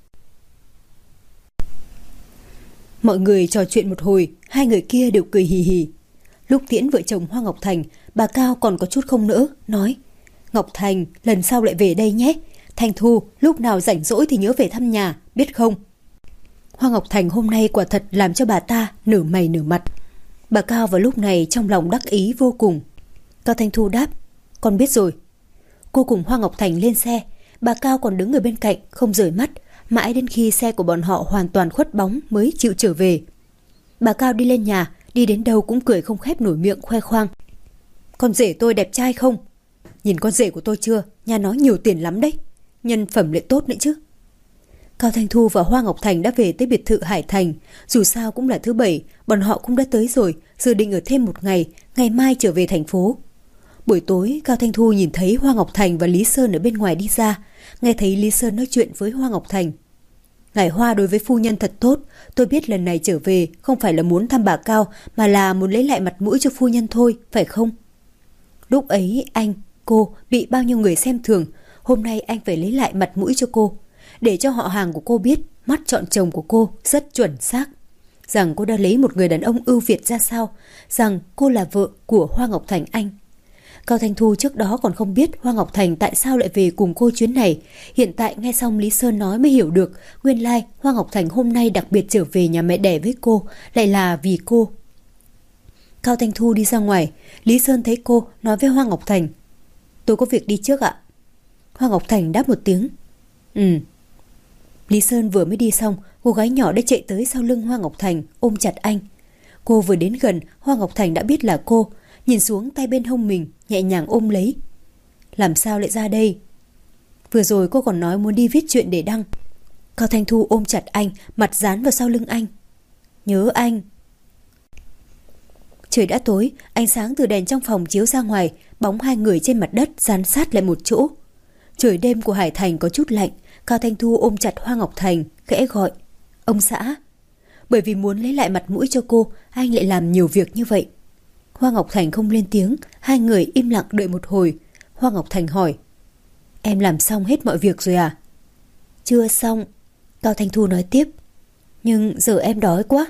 Mọi người trò chuyện một hồi, hai người kia đều cười hì hì. Lúc tiễn vợ chồng Hoa Ngọc Thành, bà Cao còn có chút không nỡ, nói: "Ngọc Thành, lần sau lại về đây nhé. Thanh Thu, lúc nào rảnh rỗi thì nhớ về thăm nhà, biết không?" Hoa Ngọc Thành hôm nay quả thật làm cho bà ta nở mày nở mặt. Bà Cao vào lúc này trong lòng đắc ý vô cùng. Cao Thanh Thu đáp: "Con biết rồi." Cô cùng Hoa Ngọc Thành lên xe, bà Cao còn đứng ở bên cạnh không rời mắt, mãi đến khi xe của bọn họ hoàn toàn khuất bóng mới chịu trở về. Bà Cao đi lên nhà, đi đến đâu cũng cười không khép nổi miệng khoe khoang: "Con rể tôi đẹp trai không? Nhìn con rể của tôi chưa, nhà nó nhiều tiền lắm đấy, nhân phẩm lại tốt nữa chứ." Cao Thanh Thu và Hoa Ngọc Thành đã về tới biệt thự Hải Thành. Dù sao cũng là thứ bảy, bọn họ cũng đã tới rồi, dự định ở thêm một ngày, ngày mai trở về thành phố. Buổi tối, Cao Thanh Thu nhìn thấy Hoa Ngọc Thành và Lý Sơn ở bên ngoài đi ra, nghe thấy Lý Sơn nói chuyện với Hoa Ngọc Thành: "Ngài Hoa đối với phu nhân thật tốt, tôi biết lần này trở về không phải là muốn thăm bà Cao, mà là muốn lấy lại mặt mũi cho phu nhân thôi, phải không?" Lúc ấy anh, cô bị bao nhiêu người xem thường, hôm nay anh phải lấy lại mặt mũi cho cô, để cho họ hàng của cô biết mắt chọn chồng của cô rất chuẩn xác, rằng cô đã lấy một người đàn ông ưu việt ra sao, rằng cô là vợ của Hoa Ngọc Thành anh. Cao Thanh Thu trước đó còn không biết Hoa Ngọc Thành tại sao lại về cùng cô chuyến này. Hiện tại nghe xong Lý Sơn nói mới hiểu được, nguyên lai Hoa Ngọc Thành hôm nay đặc biệt trở về nhà mẹ đẻ với cô, lại là vì cô. Cao Thanh Thu đi ra ngoài, Lý Sơn thấy cô nói với Hoa Ngọc Thành: "Tôi có việc đi trước ạ." Hoa Ngọc Thành đáp một tiếng: "Ừ." Lý Sơn vừa mới đi xong, cô gái nhỏ đã chạy tới sau lưng Hoa Ngọc Thành ôm chặt anh. Cô vừa đến gần, Hoa Ngọc Thành đã biết là cô, nhìn xuống tay bên hông mình, nhẹ nhàng ôm lấy. "Làm sao lại ra đây?" "Vừa rồi cô còn nói muốn đi viết chuyện để đăng." Cao Thanh Thu ôm chặt anh, mặt dán vào sau lưng anh. "Nhớ anh." Trời đã tối, ánh sáng từ đèn trong phòng chiếu ra ngoài, bóng hai người trên mặt đất dán sát lại một chỗ. Trời đêm của Hải Thành có chút lạnh, Cao Thanh Thu ôm chặt Hoa Ngọc Thành, khẽ gọi: "Ông xã." Bởi vì muốn lấy lại mặt mũi cho cô, anh lại làm nhiều việc như vậy. Hoa Ngọc Thành không lên tiếng, hai người im lặng đợi một hồi. Hoa Ngọc Thành hỏi: "Em làm xong hết mọi việc rồi à?" "Chưa xong." Cao Thanh Thu nói tiếp: "Nhưng giờ em đói quá."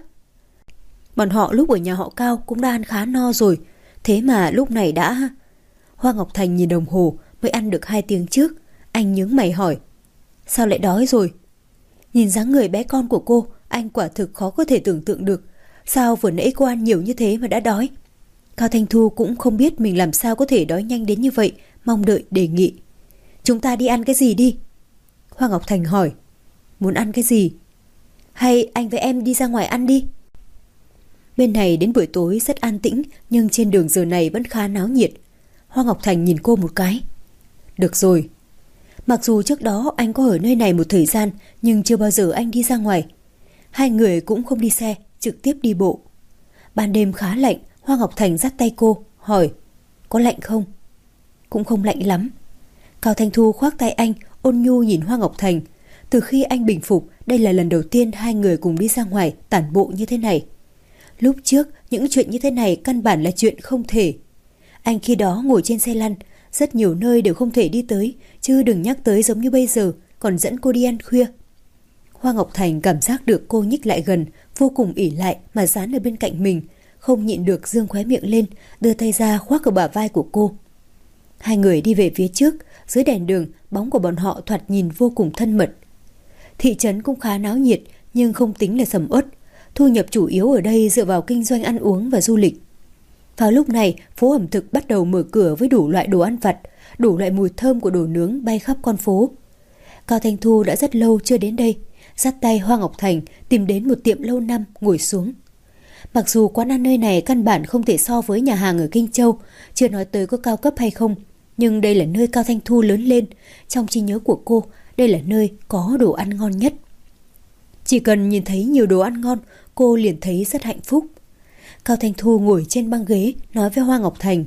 Bọn họ lúc ở nhà họ Cao cũng đã ăn khá no rồi, thế mà lúc này đã... Hoa Ngọc Thành nhìn đồng hồ, mới ăn được hai tiếng trước. Anh nhướng mày hỏi: "Sao lại đói rồi?" Nhìn dáng người bé con của cô, anh quả thực khó có thể tưởng tượng được. Sao vừa nãy cô ăn nhiều như thế mà đã đói? Cao Thanh Thu cũng không biết mình làm sao có thể đói nhanh đến như vậy, mong đợi đề nghị: "Chúng ta đi ăn cái gì đi?" Hoa Ngọc Thành hỏi: "Muốn ăn cái gì? Hay anh với em đi ra ngoài ăn đi?" Bên này đến buổi tối rất an tĩnh, nhưng trên đường giờ này vẫn khá náo nhiệt. Hoa Ngọc Thành nhìn cô một cái: "Được rồi." Mặc dù trước đó anh có ở nơi này một thời gian, nhưng chưa bao giờ anh đi ra ngoài. Hai người cũng không đi xe, trực tiếp đi bộ. Ban đêm khá lạnh, Hoa Ngọc Thành dắt tay cô, hỏi: "Có lạnh không?" "Cũng không lạnh lắm." Cao Thanh Thu khoác tay anh, ôn nhu nhìn Hoa Ngọc Thành. Từ khi anh bình phục, đây là lần đầu tiên hai người cùng đi ra ngoài tản bộ như thế này. Lúc trước, những chuyện như thế này căn bản là chuyện không thể. Anh khi đó ngồi trên xe lăn, rất nhiều nơi đều không thể đi tới, chứ đừng nhắc tới giống như bây giờ, còn dẫn cô đi ăn khuya. Hoa Ngọc Thành cảm giác được cô nhích lại gần, vô cùng ỷ lại mà dán ở bên cạnh mình, không nhịn được dương khóe miệng lên, đưa tay ra khoác ở bả vai của cô. Hai người đi về phía trước, dưới đèn đường, bóng của bọn họ thoạt nhìn vô cùng thân mật. Thị trấn cũng khá náo nhiệt, nhưng không tính là sầm uất. Thu nhập chủ yếu ở đây dựa vào kinh doanh ăn uống và du lịch. Vào lúc này, phố ẩm thực bắt đầu mở cửa với đủ loại đồ ăn vặt, đủ loại mùi thơm của đồ nướng bay khắp con phố. Cao Thanh Thu đã rất lâu chưa đến đây, dắt tay Hoa Ngọc Thành tìm đến một tiệm lâu năm ngồi xuống. Mặc dù quán ăn nơi này căn bản không thể so với nhà hàng ở Kinh Châu, chưa nói tới có cao cấp hay không, nhưng đây là nơi Cao Thanh Thu lớn lên, trong trí nhớ của cô, đây là nơi có đồ ăn ngon nhất. Chỉ cần nhìn thấy nhiều đồ ăn ngon, cô liền thấy rất hạnh phúc. Cao Thanh Thu ngồi trên băng ghế, nói với Hoa Ngọc Thành: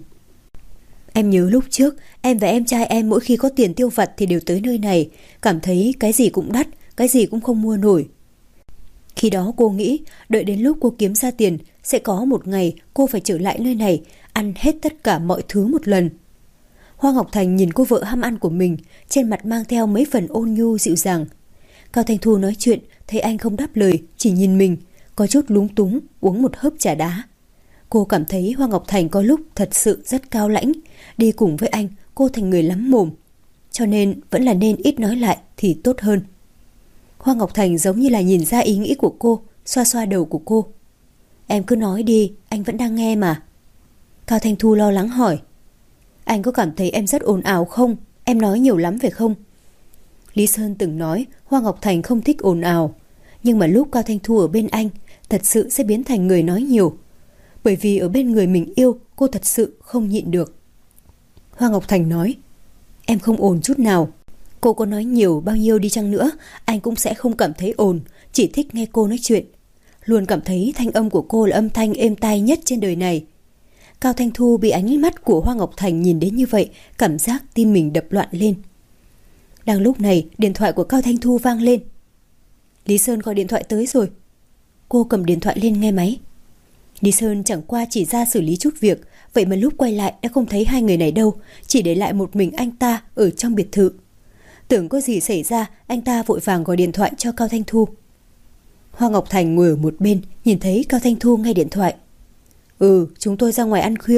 "Em nhớ lúc trước, em và em trai em mỗi khi có tiền tiêu vặt thì đều tới nơi này, cảm thấy cái gì cũng đắt, cái gì cũng không mua nổi. Khi đó cô nghĩ, đợi đến lúc cô kiếm ra tiền, sẽ có một ngày cô phải trở lại nơi này, ăn hết tất cả mọi thứ một lần." Hoa Ngọc Thành nhìn cô vợ ham ăn của mình, trên mặt mang theo mấy phần ôn nhu dịu dàng. Cao Thanh Thu nói chuyện, thấy anh không đáp lời, chỉ nhìn mình, có chút lúng túng, uống một hớp trà đá. Cô cảm thấy Hoa Ngọc Thành có lúc thật sự rất cao lãnh, đi cùng với anh cô thành người lắm mồm, cho nên vẫn là nên ít nói lại thì tốt hơn. Hoa Ngọc Thành giống như là nhìn ra ý nghĩ của cô, xoa xoa đầu của cô: "Em cứ nói đi, anh vẫn đang nghe mà." Cao Thanh Thu lo lắng hỏi: "Anh có cảm thấy em rất ồn ào không? Em nói nhiều lắm phải không?" Lý Sơn từng nói Hoa Ngọc Thành không thích ồn ào, nhưng mà lúc Cao Thanh Thu ở bên anh, thật sự sẽ biến thành người nói nhiều. Bởi vì ở bên người mình yêu, cô thật sự không nhịn được. Hoa Ngọc Thành nói: "Em không ồn chút nào. Cô có nói nhiều bao nhiêu đi chăng nữa, anh cũng sẽ không cảm thấy ồn, chỉ thích nghe cô nói chuyện. Luôn cảm thấy thanh âm của cô là âm thanh êm tai nhất trên đời này." Cao Thanh Thu bị ánh mắt của Hoa Ngọc Thành nhìn đến như vậy, cảm giác tim mình đập loạn lên. Đang lúc này, điện thoại của Cao Thanh Thu vang lên. Lý Sơn gọi điện thoại tới rồi. Cô cầm điện thoại lên nghe máy. Lý Sơn chẳng qua chỉ ra xử lý chút việc, vậy mà lúc quay lại đã không thấy hai người này đâu, chỉ để lại một mình anh ta ở trong biệt thự. Tưởng có gì xảy ra, anh ta vội vàng gọi điện thoại cho Cao Thanh Thu. Hoa Ngọc Thành ngồi ở một bên, nhìn thấy Cao Thanh Thu nghe điện thoại. "Ừ, chúng tôi ra ngoài ăn khuya,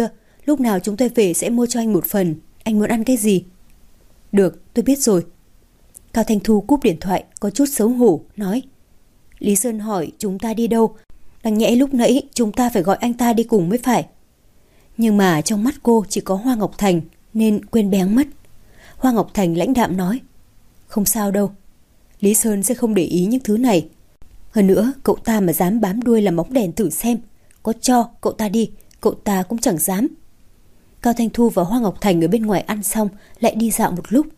lúc nào chúng tôi về sẽ mua cho anh một phần. Anh muốn ăn cái gì? Được, tôi biết rồi. Cao Thanh Thu cúp điện thoại, có chút xấu hổ, nói. Lý Sơn hỏi chúng ta đi đâu. Đáng nhẽ lúc nãy chúng ta phải gọi anh ta đi cùng mới phải. Nhưng mà trong mắt cô chỉ có Hoa Ngọc Thành nên quên béng mất. Hoa Ngọc Thành lãnh đạm nói. Không sao đâu. Lý Sơn sẽ không để ý những thứ này. Hơn nữa, cậu ta mà dám bám đuôi làm bóng đèn thử xem. Có cho cậu ta đi, cậu ta cũng chẳng dám. Cao Thanh Thu và Hoa Ngọc Thành ở bên ngoài ăn xong lại đi dạo một lúc.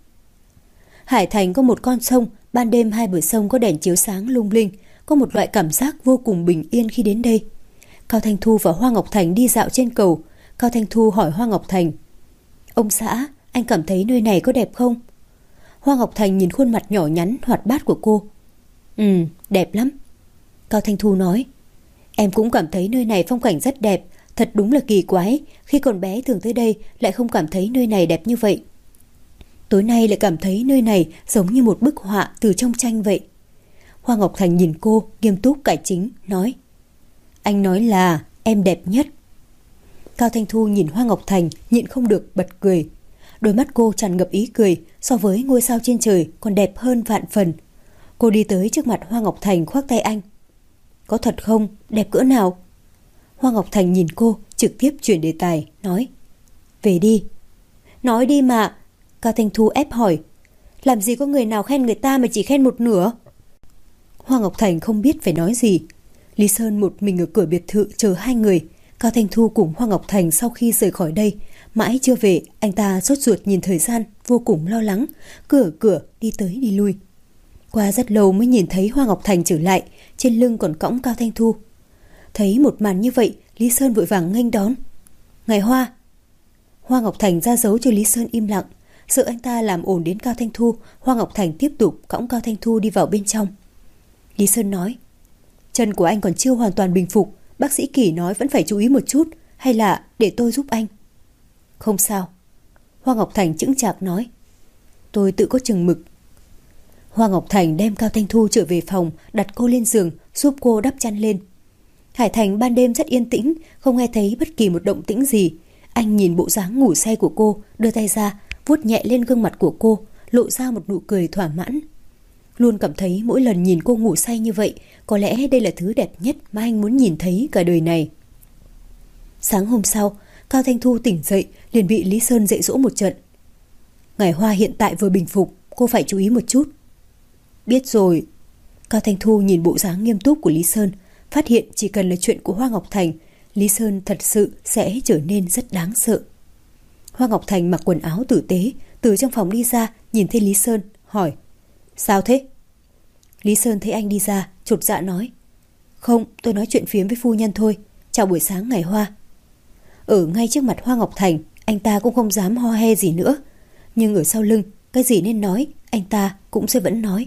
Hải Thành có một con sông, ban đêm hai bờ sông có đèn chiếu sáng lung linh, có một loại cảm giác vô cùng bình yên khi đến đây. Cao Thanh Thu và Hoa Ngọc Thành đi dạo trên cầu. Cao Thanh Thu hỏi Hoa Ngọc Thành. Ông xã, anh cảm thấy nơi này có đẹp không? Hoa Ngọc Thành nhìn khuôn mặt nhỏ nhắn hoạt bát của cô. Ừ, đẹp lắm. Cao Thanh Thu nói. Em cũng cảm thấy nơi này phong cảnh rất đẹp. Thật đúng là kỳ quái, khi còn bé thường tới đây lại không cảm thấy nơi này đẹp như vậy. Tối nay lại cảm thấy nơi này giống như một bức họa từ trong tranh vậy. Hoa Ngọc Thành nhìn cô, nghiêm túc cải chính, nói. Anh nói là em đẹp nhất. Cao Thanh Thu nhìn Hoa Ngọc Thành, nhịn không được bật cười. Đôi mắt cô tràn ngập ý cười, so với ngôi sao trên trời còn đẹp hơn vạn phần. Cô đi tới trước mặt Hoa Ngọc Thành khoác tay anh. Có thật không? Đẹp cỡ nào? Hoa Ngọc Thành nhìn cô, trực tiếp chuyển đề tài, nói. Về đi. Nói đi mà. Cao Thanh Thu ép hỏi. Làm gì có người nào khen người ta mà chỉ khen một nửa? Hoa Ngọc Thành không biết phải nói gì. Lý Sơn một mình ở cửa biệt thự chờ hai người. Cao Thanh Thu cùng Hoa Ngọc Thành sau khi rời khỏi đây, mãi chưa về, anh ta sốt ruột nhìn thời gian, vô cùng lo lắng, cửa cửa đi tới đi lui. Qua rất lâu mới nhìn thấy Hoa Ngọc Thành trở lại, trên lưng còn cõng Cao Thanh Thu. Thấy một màn như vậy, Lý Sơn vội vàng nghênh đón. Ngài Hoa. Hoa Ngọc Thành ra dấu cho Lý Sơn im lặng, sợ anh ta làm ồn đến Cao Thanh Thu. Hoa Ngọc Thành tiếp tục cõng Cao Thanh Thu đi vào bên trong. Lý Sơn nói. Chân của anh còn chưa hoàn toàn bình phục, bác sĩ Kỳ nói vẫn phải chú ý một chút, hay là để tôi giúp anh? Không sao. Hoa Ngọc Thành chững chạc nói. Tôi tự có chừng mực. Hoa Ngọc Thành đem Cao Thanh Thu trở về phòng, đặt cô lên giường, giúp cô đắp chăn lên. Hải Thành ban đêm rất yên tĩnh, không nghe thấy bất kỳ một động tĩnh gì. Anh nhìn bộ dáng ngủ say của cô, đưa tay ra, vuốt nhẹ lên gương mặt của cô, lộ ra một nụ cười thỏa mãn. Luôn cảm thấy mỗi lần nhìn cô ngủ say như vậy, có lẽ đây là thứ đẹp nhất mà anh muốn nhìn thấy cả đời này. Sáng hôm sau, Cao Thanh Thu tỉnh dậy liền bị Lý Sơn dạy dỗ một trận. Ngài Hoa hiện tại vừa bình phục, cô phải chú ý một chút. Biết rồi. Cao Thanh Thu nhìn bộ dáng nghiêm túc của Lý Sơn, phát hiện chỉ cần là chuyện của Hoa Ngọc Thành, Lý Sơn thật sự sẽ trở nên rất đáng sợ. Hoa Ngọc Thành mặc quần áo tử tế, từ trong phòng đi ra, nhìn thấy Lý Sơn, hỏi. Sao thế? Lý Sơn thấy anh đi ra, chột dạ nói. Không, tôi nói chuyện phiếm với phu nhân thôi. Chào buổi sáng ngài Hoa. Ở ngay trước mặt Hoa Ngọc Thành, anh ta cũng không dám ho he gì nữa. Nhưng ở sau lưng, cái gì nên nói, anh ta cũng sẽ vẫn nói.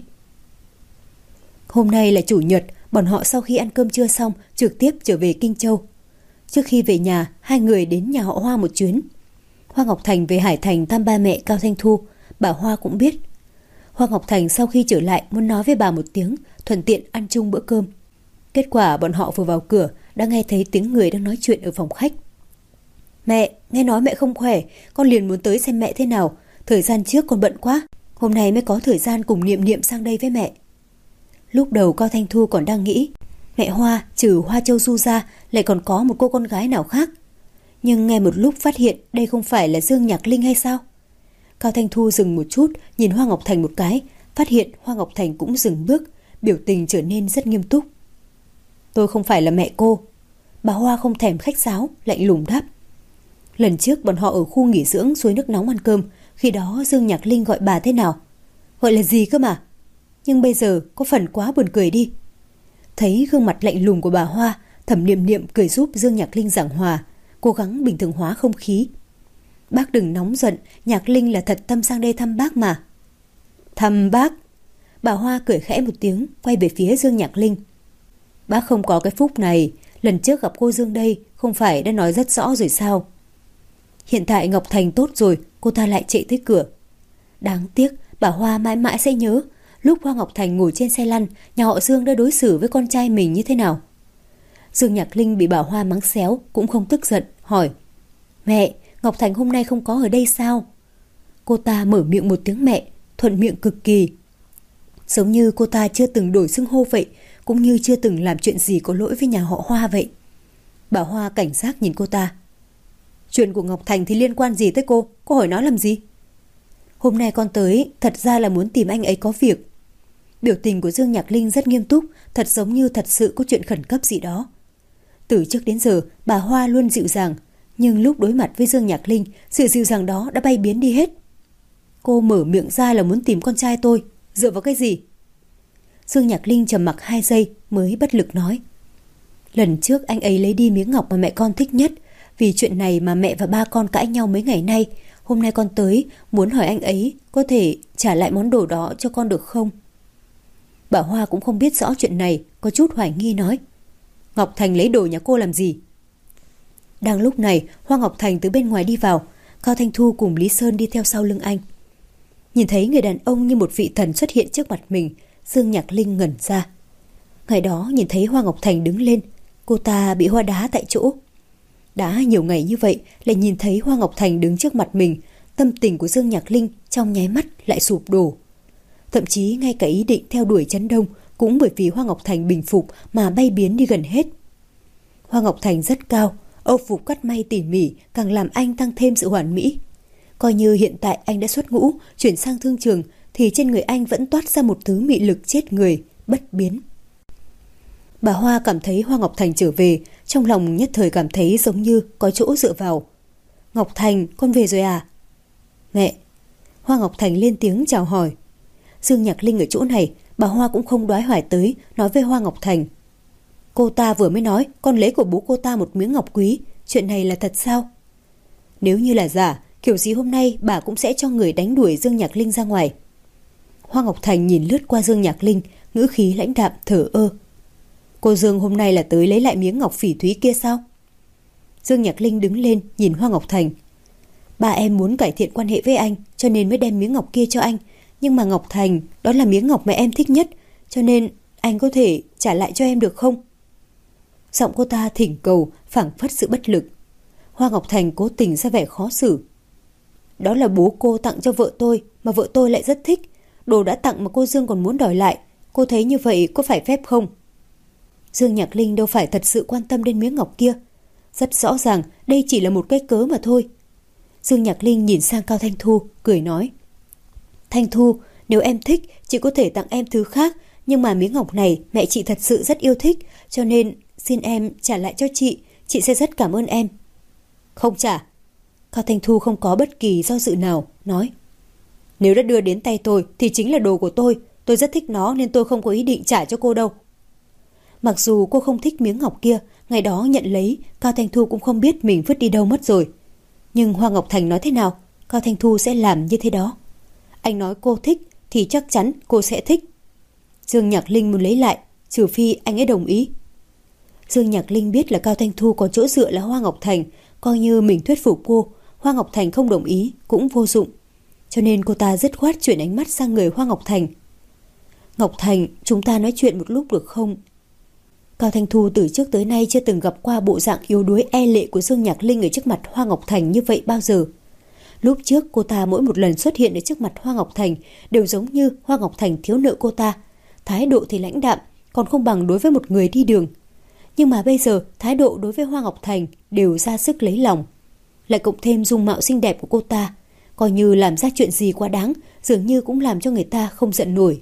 Hôm nay là chủ nhật, bọn họ sau khi ăn cơm trưa xong trực tiếp trở về Kinh Châu. Trước khi về nhà, hai người đến nhà họ Hoa một chuyến. Hoa Ngọc Thành về Hải Thành thăm ba mẹ Cao Thanh Thu, bà Hoa cũng biết. Hoa Ngọc Thành sau khi trở lại muốn nói với bà một tiếng, thuận tiện ăn chung bữa cơm. Kết quả bọn họ vừa vào cửa đã nghe thấy tiếng người đang nói chuyện ở phòng khách. Mẹ, nghe nói mẹ không khỏe, con liền muốn tới xem mẹ thế nào. Thời gian trước con bận quá, hôm nay mới có thời gian cùng Niệm Niệm sang đây với mẹ. Lúc đầu Cao Thanh Thu còn đang nghĩ, mẹ Hoa trừ Hoa Châu Du ra lại còn có một cô con gái nào khác. Nhưng nghe một lúc phát hiện đây không phải là Dương Nhạc Linh hay sao? Cao Thanh Thu dừng một chút, nhìn Hoa Ngọc Thành một cái, phát hiện Hoa Ngọc Thành cũng dừng bước, biểu tình trở nên rất nghiêm túc. Tôi không phải là mẹ cô. Bà Hoa không thèm khách sáo, lạnh lùng đáp. Lần trước bọn họ ở khu nghỉ dưỡng suối nước nóng ăn cơm, khi đó Dương Nhạc Linh gọi bà thế nào? Gọi là gì cơ mà? Nhưng bây giờ có phần quá buồn cười đi. Thấy gương mặt lạnh lùng của bà Hoa, Thẩm Niệm Niệm cười giúp Dương Nhạc Linh giảng hòa, cố gắng bình thường hóa không khí. Bác đừng nóng giận, Nhạc Linh là thật tâm sang đây thăm bác mà. Thăm bác? Bà Hoa cười khẽ một tiếng, quay về phía Dương Nhạc Linh. Bác không có cái phúc này, lần trước gặp cô Dương đây, không phải đã nói rất rõ rồi sao? Hiện tại Ngọc Thành tốt rồi, cô ta lại chạy tới cửa. Đáng tiếc, bà Hoa mãi mãi sẽ nhớ, lúc Hoa Ngọc Thành ngồi trên xe lăn, nhà họ Dương đã đối xử với con trai mình như thế nào. Dương Nhạc Linh bị bà Hoa mắng xéo, cũng không tức giận, hỏi. Mẹ, Ngọc Thành hôm nay không có ở đây sao? Cô ta mở miệng một tiếng mẹ, thuận miệng cực kỳ. Giống như cô ta chưa từng đổi xưng hô vậy, cũng như chưa từng làm chuyện gì có lỗi với nhà họ Hoa vậy. Bà Hoa cảnh giác nhìn cô ta. Chuyện của Ngọc Thành thì liên quan gì tới cô? Cô hỏi nó làm gì? Hôm nay con tới thật ra là muốn tìm anh ấy có việc. Biểu tình của Dương Nhạc Linh rất nghiêm túc, thật giống như thật sự có chuyện khẩn cấp gì đó. Từ trước đến giờ bà Hoa luôn dịu dàng, nhưng lúc đối mặt với Dương Nhạc Linh, sự dịu dàng đó đã bay biến đi hết. Cô mở miệng ra là muốn tìm con trai tôi, dựa vào cái gì? Dương Nhạc Linh trầm mặc hai giây mới bất lực nói. Lần trước anh ấy lấy đi miếng ngọc mà mẹ con thích nhất. Vì chuyện này mà mẹ và ba con cãi nhau mấy ngày nay. Hôm nay con tới muốn hỏi anh ấy có thể trả lại món đồ đó cho con được không? Bà Hoa cũng không biết rõ chuyện này, có chút hoài nghi nói. Ngọc Thành lấy đồ nhà cô làm gì? Đang lúc này Hoa Ngọc Thành từ bên ngoài đi vào, Cao Thanh Thu cùng Lý Sơn đi theo sau lưng anh. Nhìn thấy người đàn ông như một vị thần xuất hiện trước mặt mình, Dương Nhạc Linh ngẩn ra. Ngày đó nhìn thấy Hoa Ngọc Thành đứng lên, cô ta bị Hoa đá tại chỗ. Đã nhiều ngày như vậy lại nhìn thấy Hoa Ngọc Thành đứng trước mặt mình, tâm tình của Dương Nhạc Linh trong nháy mắt lại sụp đổ. Thậm chí ngay cả ý định theo đuổi Trấn Đông cũng bởi vì Hoa Ngọc Thành bình phục mà bay biến đi gần hết. Hoa Ngọc Thành rất cao, âu phục cắt may tỉ mỉ càng làm anh tăng thêm sự hoàn mỹ. Coi như hiện tại anh đã xuất ngũ, chuyển sang thương trường, thì trên người anh vẫn toát ra một thứ mị lực chết người, bất biến. Bà Hoa cảm thấy Hoa Ngọc Thành trở về, trong lòng nhất thời cảm thấy giống như có chỗ dựa vào. Ngọc Thành, con về rồi à? Mẹ. Hoa Ngọc Thành lên tiếng chào hỏi. Dương Nhạc Linh ở chỗ này, bà Hoa cũng không đoái hoài tới, nói với Hoa Ngọc Thành. Cô ta vừa mới nói con lấy của bố cô ta một miếng ngọc quý, chuyện này là thật sao? Nếu như là giả, kiểu gì hôm nay bà cũng sẽ cho người đánh đuổi Dương Nhạc Linh ra ngoài. Hoa Ngọc Thành nhìn lướt qua Dương Nhạc Linh, ngữ khí lãnh đạm thở ơ. Cô Dương hôm nay là tới lấy lại miếng ngọc phỉ thúy kia sao? Dương Nhạc Linh đứng lên nhìn Hoa Ngọc Thành. Ba em muốn cải thiện quan hệ với anh, cho nên mới đem miếng ngọc kia cho anh. Nhưng mà Ngọc Thành, đó là miếng ngọc mà em thích nhất, cho nên anh có thể trả lại cho em được không? Giọng cô ta thỉnh cầu, phảng phất sự bất lực. Hoa Ngọc Thành cố tình ra vẻ khó xử. Đó là bố cô tặng cho vợ tôi, mà vợ tôi lại rất thích. Đồ đã tặng mà cô Dương còn muốn đòi lại, cô thấy như vậy có phải phép không? Dương Nhạc Linh đâu phải thật sự quan tâm đến miếng ngọc kia. Rất rõ ràng đây chỉ là một cái cớ mà thôi. Dương Nhạc Linh nhìn sang Cao Thanh Thu, cười nói. Thanh Thu, nếu em thích, chị có thể tặng em thứ khác, nhưng mà miếng ngọc này mẹ chị thật sự rất yêu thích, cho nên xin em trả lại cho chị, chị sẽ rất cảm ơn em. Không trả. Cao Thanh Thu không có bất kỳ do dự nào, nói. Nếu đã đưa đến tay tôi thì chính là đồ của tôi, tôi rất thích nó nên tôi không có ý định trả cho cô đâu. Mặc dù cô không thích miếng ngọc kia, ngày đó nhận lấy, Cao Thanh Thu cũng không biết mình vứt đi đâu mất rồi. Nhưng Hoa Ngọc Thành nói thế nào, Cao Thanh Thu sẽ làm như thế đó. Anh nói cô thích thì chắc chắn cô sẽ thích. Dương Nhạc Linh muốn lấy lại, trừ phi anh ấy đồng ý. Dương Nhạc Linh biết là Cao Thanh Thu có chỗ dựa là Hoa Ngọc Thành, coi như mình thuyết phục cô, Hoa Ngọc Thành không đồng ý cũng vô dụng. Cho nên cô ta dứt khoát chuyển ánh mắt sang người Hoa Ngọc Thành. Ngọc Thành, chúng ta nói chuyện một lúc được không? Cao Thanh Thu từ trước tới nay chưa từng gặp qua bộ dạng yếu đuối e lệ của Dương Nhạc Linh ở trước mặt Hoa Ngọc Thành như vậy bao giờ. Lúc trước cô ta mỗi một lần xuất hiện ở trước mặt Hoa Ngọc Thành đều giống như Hoa Ngọc Thành thiếu nợ cô ta. Thái độ thì lãnh đạm, còn không bằng đối với một người đi đường. Nhưng mà bây giờ thái độ đối với Hoa Ngọc Thành đều ra sức lấy lòng. Lại cộng thêm dung mạo xinh đẹp của cô ta, coi như làm ra chuyện gì quá đáng, dường như cũng làm cho người ta không giận nổi.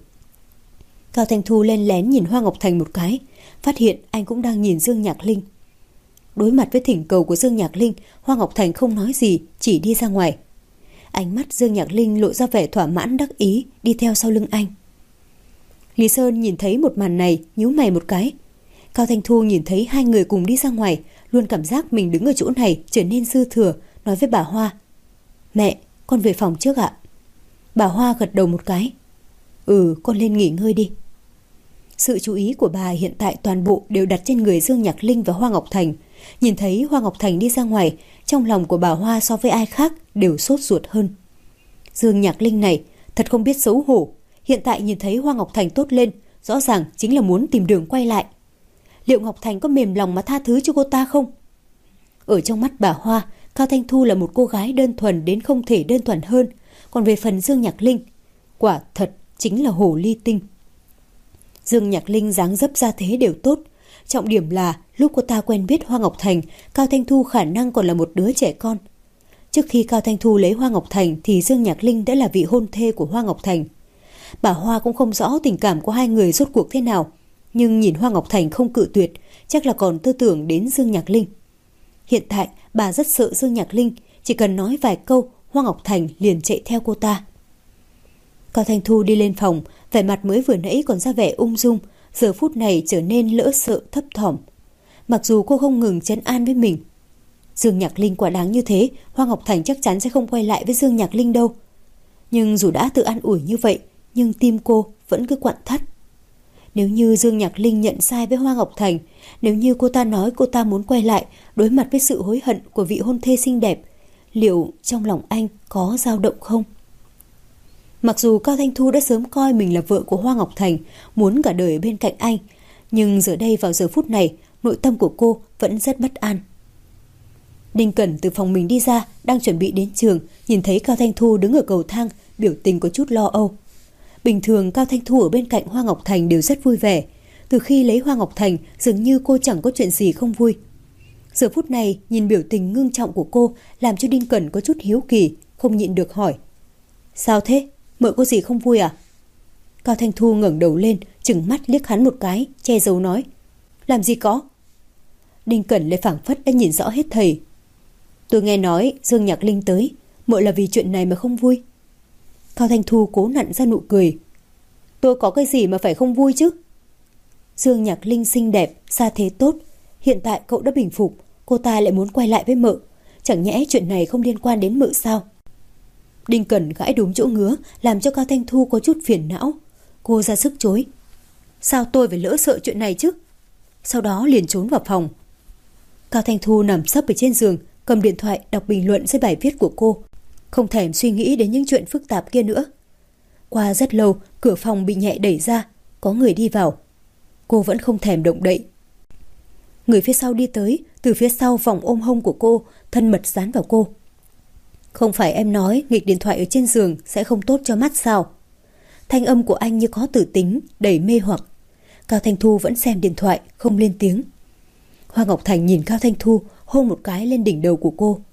Cao Thanh Thu len lén nhìn Hoa Ngọc Thành một cái, phát hiện anh cũng đang nhìn Dương Nhạc Linh. Đối mặt với thỉnh cầu của Dương Nhạc Linh, Hoa Ngọc Thành không nói gì, chỉ đi ra ngoài. Ánh mắt Dương Nhạc Linh lộ ra vẻ thỏa mãn đắc ý, đi theo sau lưng anh. Lý Sơn nhìn thấy một màn này, nhíu mày một cái. Cao Thanh Thu nhìn thấy hai người cùng đi ra ngoài, luôn cảm giác mình đứng ở chỗ này trở nên dư thừa, nói với bà Hoa. Mẹ, con về phòng trước ạ. Bà Hoa gật đầu một cái. Ừ, con lên nghỉ ngơi đi. Sự chú ý của bà hiện tại toàn bộ đều đặt trên người Dương Nhạc Linh và Hoa Ngọc Thành. Nhìn thấy Hoa Ngọc Thành đi ra ngoài, trong lòng của bà Hoa so với ai khác đều sốt ruột hơn. Dương Nhạc Linh này thật không biết xấu hổ. Hiện tại nhìn thấy Hoa Ngọc Thành tốt lên, rõ ràng chính là muốn tìm đường quay lại. Liệu Ngọc Thành có mềm lòng mà tha thứ cho cô ta không? Ở trong mắt bà Hoa, Cao Thanh Thu là một cô gái đơn thuần đến không thể đơn thuần hơn. Còn về phần Dương Nhạc Linh, quả thật chính là hồ ly tinh. Dương Nhạc Linh dáng dấp ra thế đều tốt. Trọng điểm là lúc cô ta quen biết Hoa Ngọc Thành, Cao Thanh Thu khả năng còn là một đứa trẻ con. Trước khi Cao Thanh Thu lấy Hoa Ngọc Thành thì Dương Nhạc Linh đã là vị hôn thê của Hoa Ngọc Thành. Bà Hoa cũng không rõ tình cảm của hai người rốt cuộc thế nào, nhưng nhìn Hoa Ngọc Thành không cự tuyệt, chắc là còn tư tưởng đến Dương Nhạc Linh. Hiện tại bà rất sợ Dương Nhạc Linh, chỉ cần nói vài câu Hoa Ngọc Thành liền chạy theo cô ta. Cao Thanh Thu đi lên phòng, vẻ mặt mới vừa nãy còn ra vẻ ung dung, giờ phút này trở nên lỡ sợ thấp thỏm. Mặc dù cô không ngừng trấn an với mình, Dương Nhạc Linh quá đáng như thế, Hoa Ngọc Thành chắc chắn sẽ không quay lại với Dương Nhạc Linh đâu. Nhưng dù đã tự an ủi như vậy, nhưng tim cô vẫn cứ quặn thắt. Nếu như Dương Nhạc Linh nhận sai với Hoa Ngọc Thành, nếu như cô ta nói cô ta muốn quay lại đối mặt với sự hối hận của vị hôn thê xinh đẹp, liệu trong lòng anh có dao động không? Mặc dù Cao Thanh Thu đã sớm coi mình là vợ của Hoa Ngọc Thành, muốn cả đời ở bên cạnh anh, nhưng giờ đây vào giờ phút này, nội tâm của cô vẫn rất bất an. Đinh Cẩn từ phòng mình đi ra, đang chuẩn bị đến trường, nhìn thấy Cao Thanh Thu đứng ở cầu thang, biểu tình có chút lo âu. Bình thường Cao Thanh Thu ở bên cạnh Hoa Ngọc Thành đều rất vui vẻ. Từ khi lấy Hoa Ngọc Thành, dường như cô chẳng có chuyện gì không vui. Giờ phút này, nhìn biểu tình ngưng trọng của cô, làm cho Đinh Cẩn có chút hiếu kỳ, không nhịn được hỏi. Sao thế? Mợ có gì không vui à? Cao Thanh Thu ngẩng đầu lên, trừng mắt liếc hắn một cái, che giấu nói. Làm gì có? Đinh Cẩn lại phảng phất đã nhìn rõ hết thầy. Tôi nghe nói Dương Nhạc Linh tới, mợ là vì chuyện này mà không vui. Cao Thanh Thu cố nặn ra nụ cười. Tôi có cái gì mà phải không vui chứ? Dương Nhạc Linh xinh đẹp, xa thế tốt. Hiện tại cậu đã bình phục, cô ta lại muốn quay lại với mợ. Chẳng nhẽ chuyện này không liên quan đến mợ sao? Đinh Cẩn gãi đúng chỗ ngứa, làm cho Cao Thanh Thu có chút phiền não. Cô ra sức chối. Sao tôi phải lỡ sợ chuyện này chứ? Sau đó liền trốn vào phòng. Cao Thanh Thu nằm sấp ở trên giường, cầm điện thoại đọc bình luận dưới bài viết của cô, không thèm suy nghĩ đến những chuyện phức tạp kia nữa. Qua rất lâu, cửa phòng bị nhẹ đẩy ra, có người đi vào. Cô vẫn không thèm động đậy. Người phía sau đi tới, từ phía sau vòng ôm hông của cô, thân mật dán vào cô. Không phải em nói nghịch điện thoại ở trên giường sẽ không tốt cho mắt sao? Thanh âm của anh như có tử tính, đầy mê hoặc. Cao Thanh Thu vẫn xem điện thoại, không lên tiếng. Hoa Ngọc Thành nhìn Cao Thanh Thu, hôn một cái lên đỉnh đầu của cô.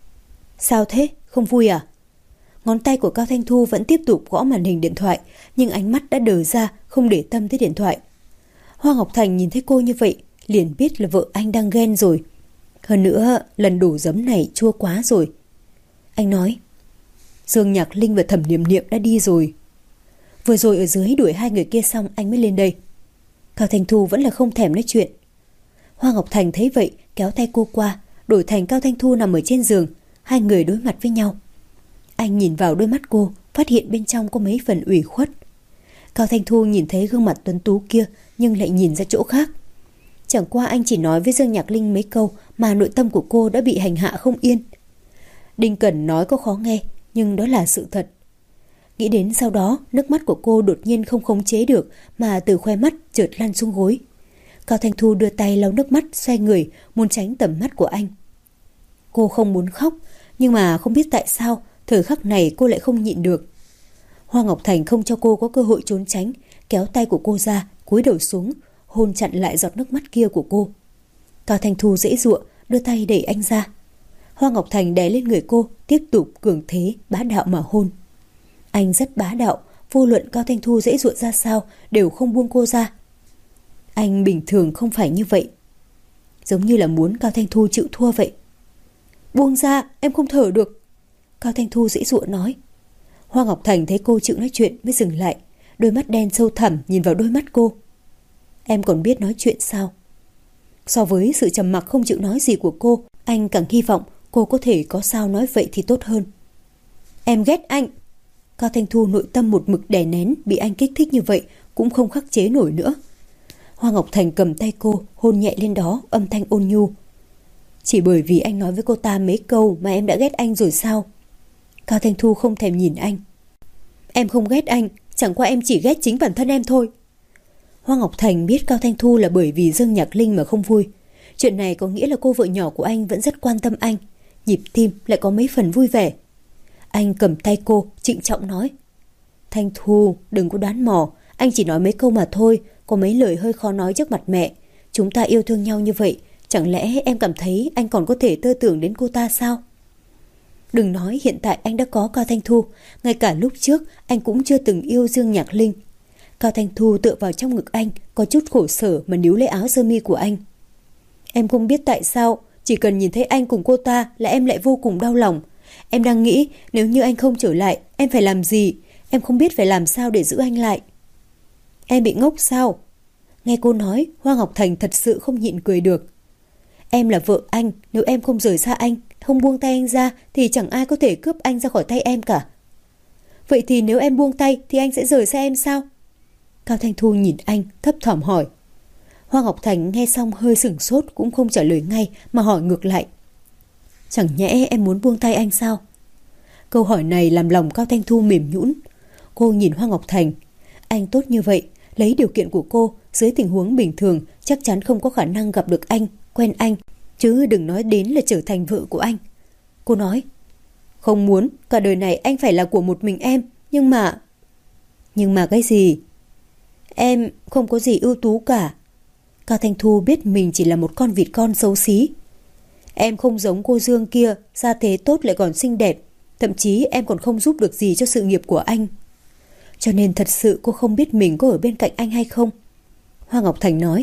Sao thế? Không vui à? Ngón tay của Cao Thanh Thu vẫn tiếp tục gõ màn hình điện thoại, nhưng ánh mắt đã đờ ra, không để tâm tới điện thoại. Hoa Ngọc Thành nhìn thấy cô như vậy, liền biết là vợ anh đang ghen rồi. Hơn nữa, lần đổ giấm này chua quá rồi. Anh nói, Dương Nhạc Linh và Thẩm Niệm Niệm đã đi rồi. Vừa rồi ở dưới đuổi hai người kia xong anh mới lên đây. Cao Thanh Thu vẫn là không thèm nói chuyện. Hoa Ngọc Thành thấy vậy, kéo tay cô qua, đổi thành Cao Thanh Thu nằm ở trên giường, hai người đối mặt với nhau. Anh nhìn vào đôi mắt cô, phát hiện bên trong có mấy phần ủy khuất. Cao Thanh Thu nhìn thấy gương mặt tuấn tú kia, nhưng lại nhìn ra chỗ khác. Chẳng qua anh chỉ nói với Dương Nhạc Linh mấy câu mà nội tâm của cô đã bị hành hạ không yên. Đinh Cẩn nói có khó nghe, nhưng đó là sự thật. Nghĩ đến sau đó, nước mắt của cô đột nhiên không khống chế được mà từ khoe mắt chợt lăn xuống gối. Cao Thanh Thu đưa tay lau nước mắt, xoay người, muốn tránh tầm mắt của anh. Cô không muốn khóc, nhưng mà không biết tại sao, thời khắc này cô lại không nhịn được. Hoa Ngọc Thành không cho cô có cơ hội trốn tránh, kéo tay của cô ra, cúi đầu xuống, hôn chặn lại giọt nước mắt kia của cô. Cao Thanh Thu dễ dụa, đưa tay đẩy anh ra. Hoa Ngọc Thành đè lên người cô, tiếp tục cường thế, bá đạo mà hôn. Anh rất bá đạo, vô luận Cao Thanh Thu dễ dụa ra sao, đều không buông cô ra. Anh bình thường không phải như vậy, giống như là muốn Cao Thanh Thu chịu thua vậy. Buông ra, em không thở được. Cao Thanh Thu dễ dụa nói. Hoa Ngọc Thành thấy cô chịu nói chuyện mới dừng lại, đôi mắt đen sâu thẳm nhìn vào đôi mắt cô. Em còn biết nói chuyện sao? So với sự trầm mặc không chịu nói gì của cô, anh càng hy vọng cô có thể có sao nói vậy thì tốt hơn. Em ghét anh. Cao Thanh Thu nội tâm một mực đè nén, bị anh kích thích như vậy cũng không khắc chế nổi nữa. Hoa Ngọc Thành cầm tay cô, hôn nhẹ lên đó, âm thanh ôn nhu. Chỉ bởi vì anh nói với cô ta mấy câu mà em đã ghét anh rồi sao? Cao Thanh Thu không thèm nhìn anh. Em không ghét anh, chẳng qua em chỉ ghét chính bản thân em thôi. Hoa Ngọc Thành biết Cao Thanh Thu là bởi vì Dương Nhạc Linh mà không vui. Chuyện này có nghĩa là cô vợ nhỏ của anh vẫn rất quan tâm anh, nhịp tim lại có mấy phần vui vẻ. Anh cầm tay cô, trịnh trọng nói: Thanh Thu, đừng có đoán mò, anh chỉ nói mấy câu mà thôi, có mấy lời hơi khó nói trước mặt mẹ. Chúng ta yêu thương nhau như vậy, chẳng lẽ em cảm thấy anh còn có thể tơ tưởng đến cô ta sao? Đừng nói hiện tại anh đã có Cao Thanh Thu, ngay cả lúc trước anh cũng chưa từng yêu Dương Nhạc Linh. Cao Thanh Thu tựa vào trong ngực anh, có chút khổ sở mà níu lấy áo sơ mi của anh. Em không biết tại sao, chỉ cần nhìn thấy anh cùng cô ta là em lại vô cùng đau lòng. Em đang nghĩ nếu như anh không trở lại, em phải làm gì? Em không biết phải làm sao để giữ anh lại. Em bị ngốc sao? Nghe cô nói, Hoa Ngọc Thành thật sự không nhịn cười được. Em là vợ anh, nếu em không rời xa anh, không buông tay anh ra, thì chẳng ai có thể cướp anh ra khỏi tay em cả. Vậy thì nếu em buông tay thì anh sẽ rời xa em sao? Cao Thanh Thu nhìn anh, thấp thỏm hỏi. Hoa Ngọc Thành nghe xong hơi sửng sốt, cũng không trả lời ngay mà hỏi ngược lại. Chẳng nhẽ em muốn buông tay anh sao? Câu hỏi này làm lòng Cao Thanh Thu mềm nhũn. Cô nhìn Hoa Ngọc Thành. Anh tốt như vậy, lấy điều kiện của cô, dưới tình huống bình thường chắc chắn không có khả năng gặp được anh, quen anh, chứ đừng nói đến là trở thành vợ của anh. Cô nói, không muốn, cả đời này anh phải là của một mình em, nhưng mà... Nhưng mà cái gì? Em không có gì ưu tú cả. Cao Thanh Thu biết mình chỉ là một con vịt con xấu xí. Em không giống cô Dương kia, gia thế tốt lại còn xinh đẹp, thậm chí em còn không giúp được gì cho sự nghiệp của anh. Cho nên thật sự cô không biết mình có ở bên cạnh anh hay không. Hoa Ngọc Thành nói,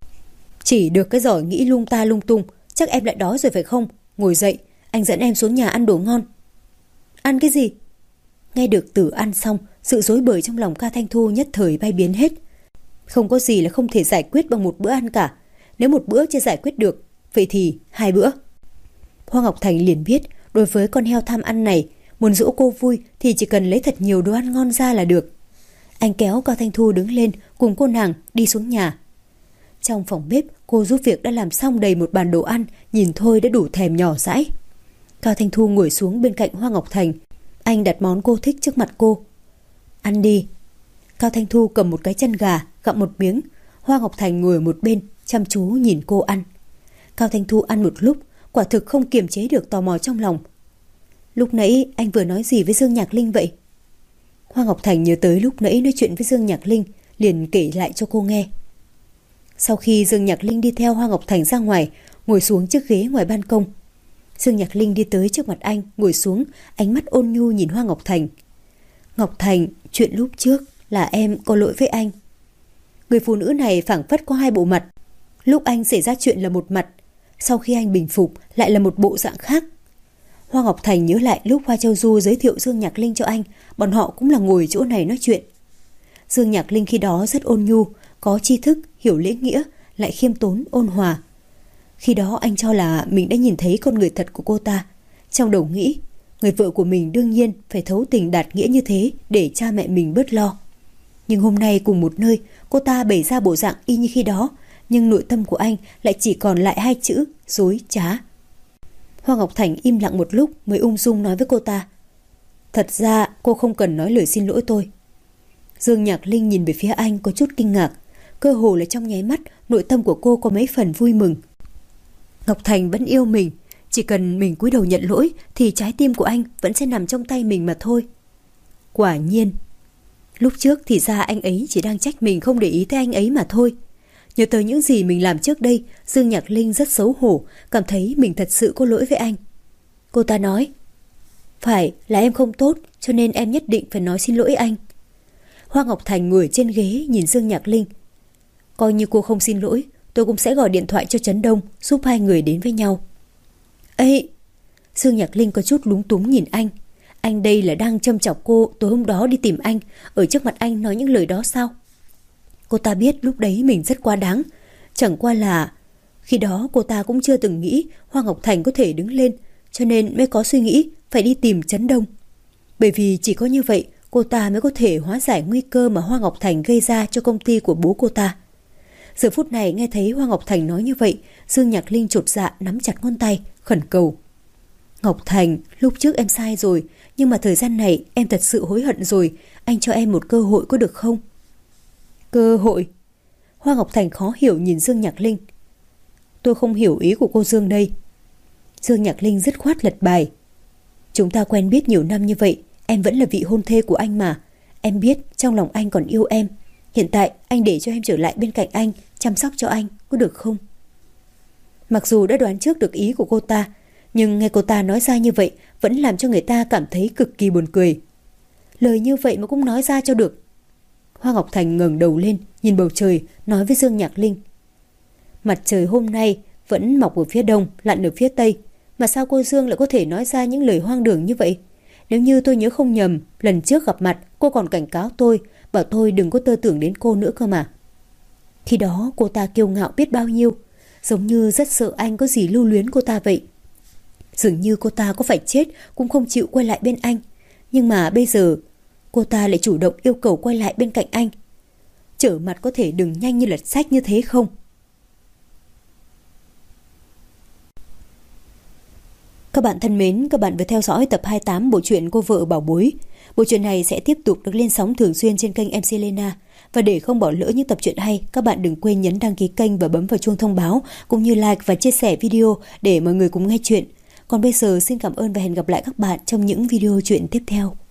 chỉ được cái giỏi nghĩ lung ta lung tung. Chắc em lại đói rồi phải không? Ngồi dậy, anh dẫn em xuống nhà ăn đồ ngon. Ăn cái gì? Nghe được từ ăn xong, sự rối bời trong lòng Cao Thanh Thu nhất thời bay biến hết. Không có gì là không thể giải quyết bằng một bữa ăn cả. Nếu một bữa chưa giải quyết được, vậy thì hai bữa. Hoa Ngọc Thành liền biết, đối với con heo tham ăn này, muốn dỗ cô vui thì chỉ cần lấy thật nhiều đồ ăn ngon ra là được. Anh kéo Cao Thanh Thu đứng lên, cùng cô nàng đi xuống nhà. Trong phòng bếp, cô giúp việc đã làm xong đầy một bàn đồ ăn, nhìn thôi đã đủ thèm nhỏ dãi. Cao Thanh Thu ngồi xuống bên cạnh Hoa Ngọc Thành. Anh đặt món cô thích trước mặt cô. Ăn đi. Cao Thanh Thu cầm một cái chân gà, gặm một miếng. Hoa Ngọc Thành ngồi ở một bên, chăm chú nhìn cô ăn. Cao Thanh Thu ăn một lúc, quả thực không kiềm chế được tò mò trong lòng. Lúc nãy anh vừa nói gì với Dương Nhạc Linh vậy? Hoa Ngọc Thành nhớ tới lúc nãy nói chuyện với Dương Nhạc Linh, liền kể lại cho cô nghe. Sau khi Dương Nhạc Linh đi theo Hoa Ngọc Thành ra ngoài, ngồi xuống chiếc ghế ngoài ban công. Dương Nhạc Linh đi tới trước mặt anh, ngồi xuống, ánh mắt ôn nhu nhìn Hoa Ngọc Thành. Ngọc Thành, chuyện lúc trước là em có lỗi với anh. Người phụ nữ này phảng phất có hai bộ mặt. Lúc anh xảy ra chuyện là một mặt, sau khi anh bình phục lại là một bộ dạng khác. Hoa Ngọc Thành nhớ lại lúc Hoa Châu Du giới thiệu Dương Nhạc Linh cho anh, bọn họ cũng là ngồi chỗ này nói chuyện. Dương Nhạc Linh khi đó rất ôn nhu, có tri thức, hiểu lễ nghĩa, lại khiêm tốn, ôn hòa. Khi đó anh cho là mình đã nhìn thấy con người thật của cô ta. Trong đầu nghĩ, người vợ của mình đương nhiên phải thấu tình đạt nghĩa như thế để cha mẹ mình bớt lo. Nhưng hôm nay cùng một nơi, cô ta bày ra bộ dạng y như khi đó, nhưng nội tâm của anh lại chỉ còn lại hai chữ dối trá. Hoa Ngọc Thành im lặng một lúc mới ung dung nói với cô ta, thật ra cô không cần nói lời xin lỗi tôi. Dương Nhạc Linh nhìn về phía anh có chút kinh ngạc, cơ hồ là trong nháy mắt nội tâm của cô có mấy phần vui mừng. Ngọc Thành vẫn yêu mình, chỉ cần mình cúi đầu nhận lỗi thì trái tim của anh vẫn sẽ nằm trong tay mình mà thôi. Quả nhiên, lúc trước thì ra anh ấy chỉ đang trách mình không để ý tới anh ấy mà thôi. Nhớ tới những gì mình làm trước đây, Dương Nhạc Linh rất xấu hổ, cảm thấy mình thật sự có lỗi với anh. Cô ta nói, phải là em không tốt, cho nên em nhất định phải nói xin lỗi anh. Hoa Ngọc Thành ngồi trên ghế nhìn Dương Nhạc Linh. Coi như cô không xin lỗi, tôi cũng sẽ gọi điện thoại cho Trấn Đông, giúp hai người đến với nhau. Ê! Dương Nhạc Linh có chút lúng túng nhìn anh. Anh đây là đang châm chọc cô tối hôm đó đi tìm anh, ở trước mặt anh nói những lời đó sao? Cô ta biết lúc đấy mình rất quá đáng. Chẳng qua là khi đó cô ta cũng chưa từng nghĩ Hoa Ngọc Thành có thể đứng lên, cho nên mới có suy nghĩ phải đi tìm Trấn Đông. Bởi vì chỉ có như vậy cô ta mới có thể hóa giải nguy cơ mà Hoa Ngọc Thành gây ra cho công ty của bố cô ta. Giờ phút này nghe thấy Hoa Ngọc Thành nói như vậy, Dương Nhạc Linh chột dạ nắm chặt ngón tay, khẩn cầu. Ngọc Thành, lúc trước em sai rồi, nhưng mà thời gian này em thật sự hối hận rồi, anh cho em một cơ hội có được không? Cơ hội? Hoa Ngọc Thành khó hiểu nhìn Dương Nhạc Linh. Tôi không hiểu ý của cô Dương đây. Dương Nhạc Linh dứt khoát lật bài. Chúng ta quen biết nhiều năm như vậy, em vẫn là vị hôn thê của anh mà. Em biết trong lòng anh còn yêu em. Hiện tại anh để cho em trở lại bên cạnh anh, chăm sóc cho anh, có được không? Mặc dù đã đoán trước được ý của cô ta, nhưng nghe cô ta nói ra như vậy vẫn làm cho người ta cảm thấy cực kỳ buồn cười. Lời như vậy mà cũng nói ra cho được. Hoa Ngọc Thành ngẩng đầu lên, nhìn bầu trời, nói với Dương Nhạc Linh. Mặt trời hôm nay vẫn mọc ở phía đông, lặn ở phía tây. Mà sao cô Dương lại có thể nói ra những lời hoang đường như vậy? Nếu như tôi nhớ không nhầm, lần trước gặp mặt cô còn cảnh cáo tôi, bảo tôi đừng có tơ tưởng đến cô nữa cơ mà. Khi đó cô ta kiêu ngạo biết bao nhiêu, giống như rất sợ anh có gì lưu luyến cô ta vậy. Dường như cô ta có phải chết cũng không chịu quay lại bên anh. Nhưng mà bây giờ cô ta lại chủ động yêu cầu quay lại bên cạnh anh. Trở mặt có thể đừng nhanh như lật sách như thế không? Các bạn thân mến, các bạn vừa theo dõi tập hai mươi tám bộ truyện Cô Vợ Bảo Bối. Bộ truyện này sẽ tiếp tục được lên sóng thường xuyên trên kênh em xê Lena. Và để không bỏ lỡ những tập truyện hay, các bạn đừng quên nhấn đăng ký kênh và bấm vào chuông thông báo, cũng như like và chia sẻ video để mọi người cùng nghe chuyện. Còn bây giờ xin cảm ơn và hẹn gặp lại các bạn trong những video truyện tiếp theo.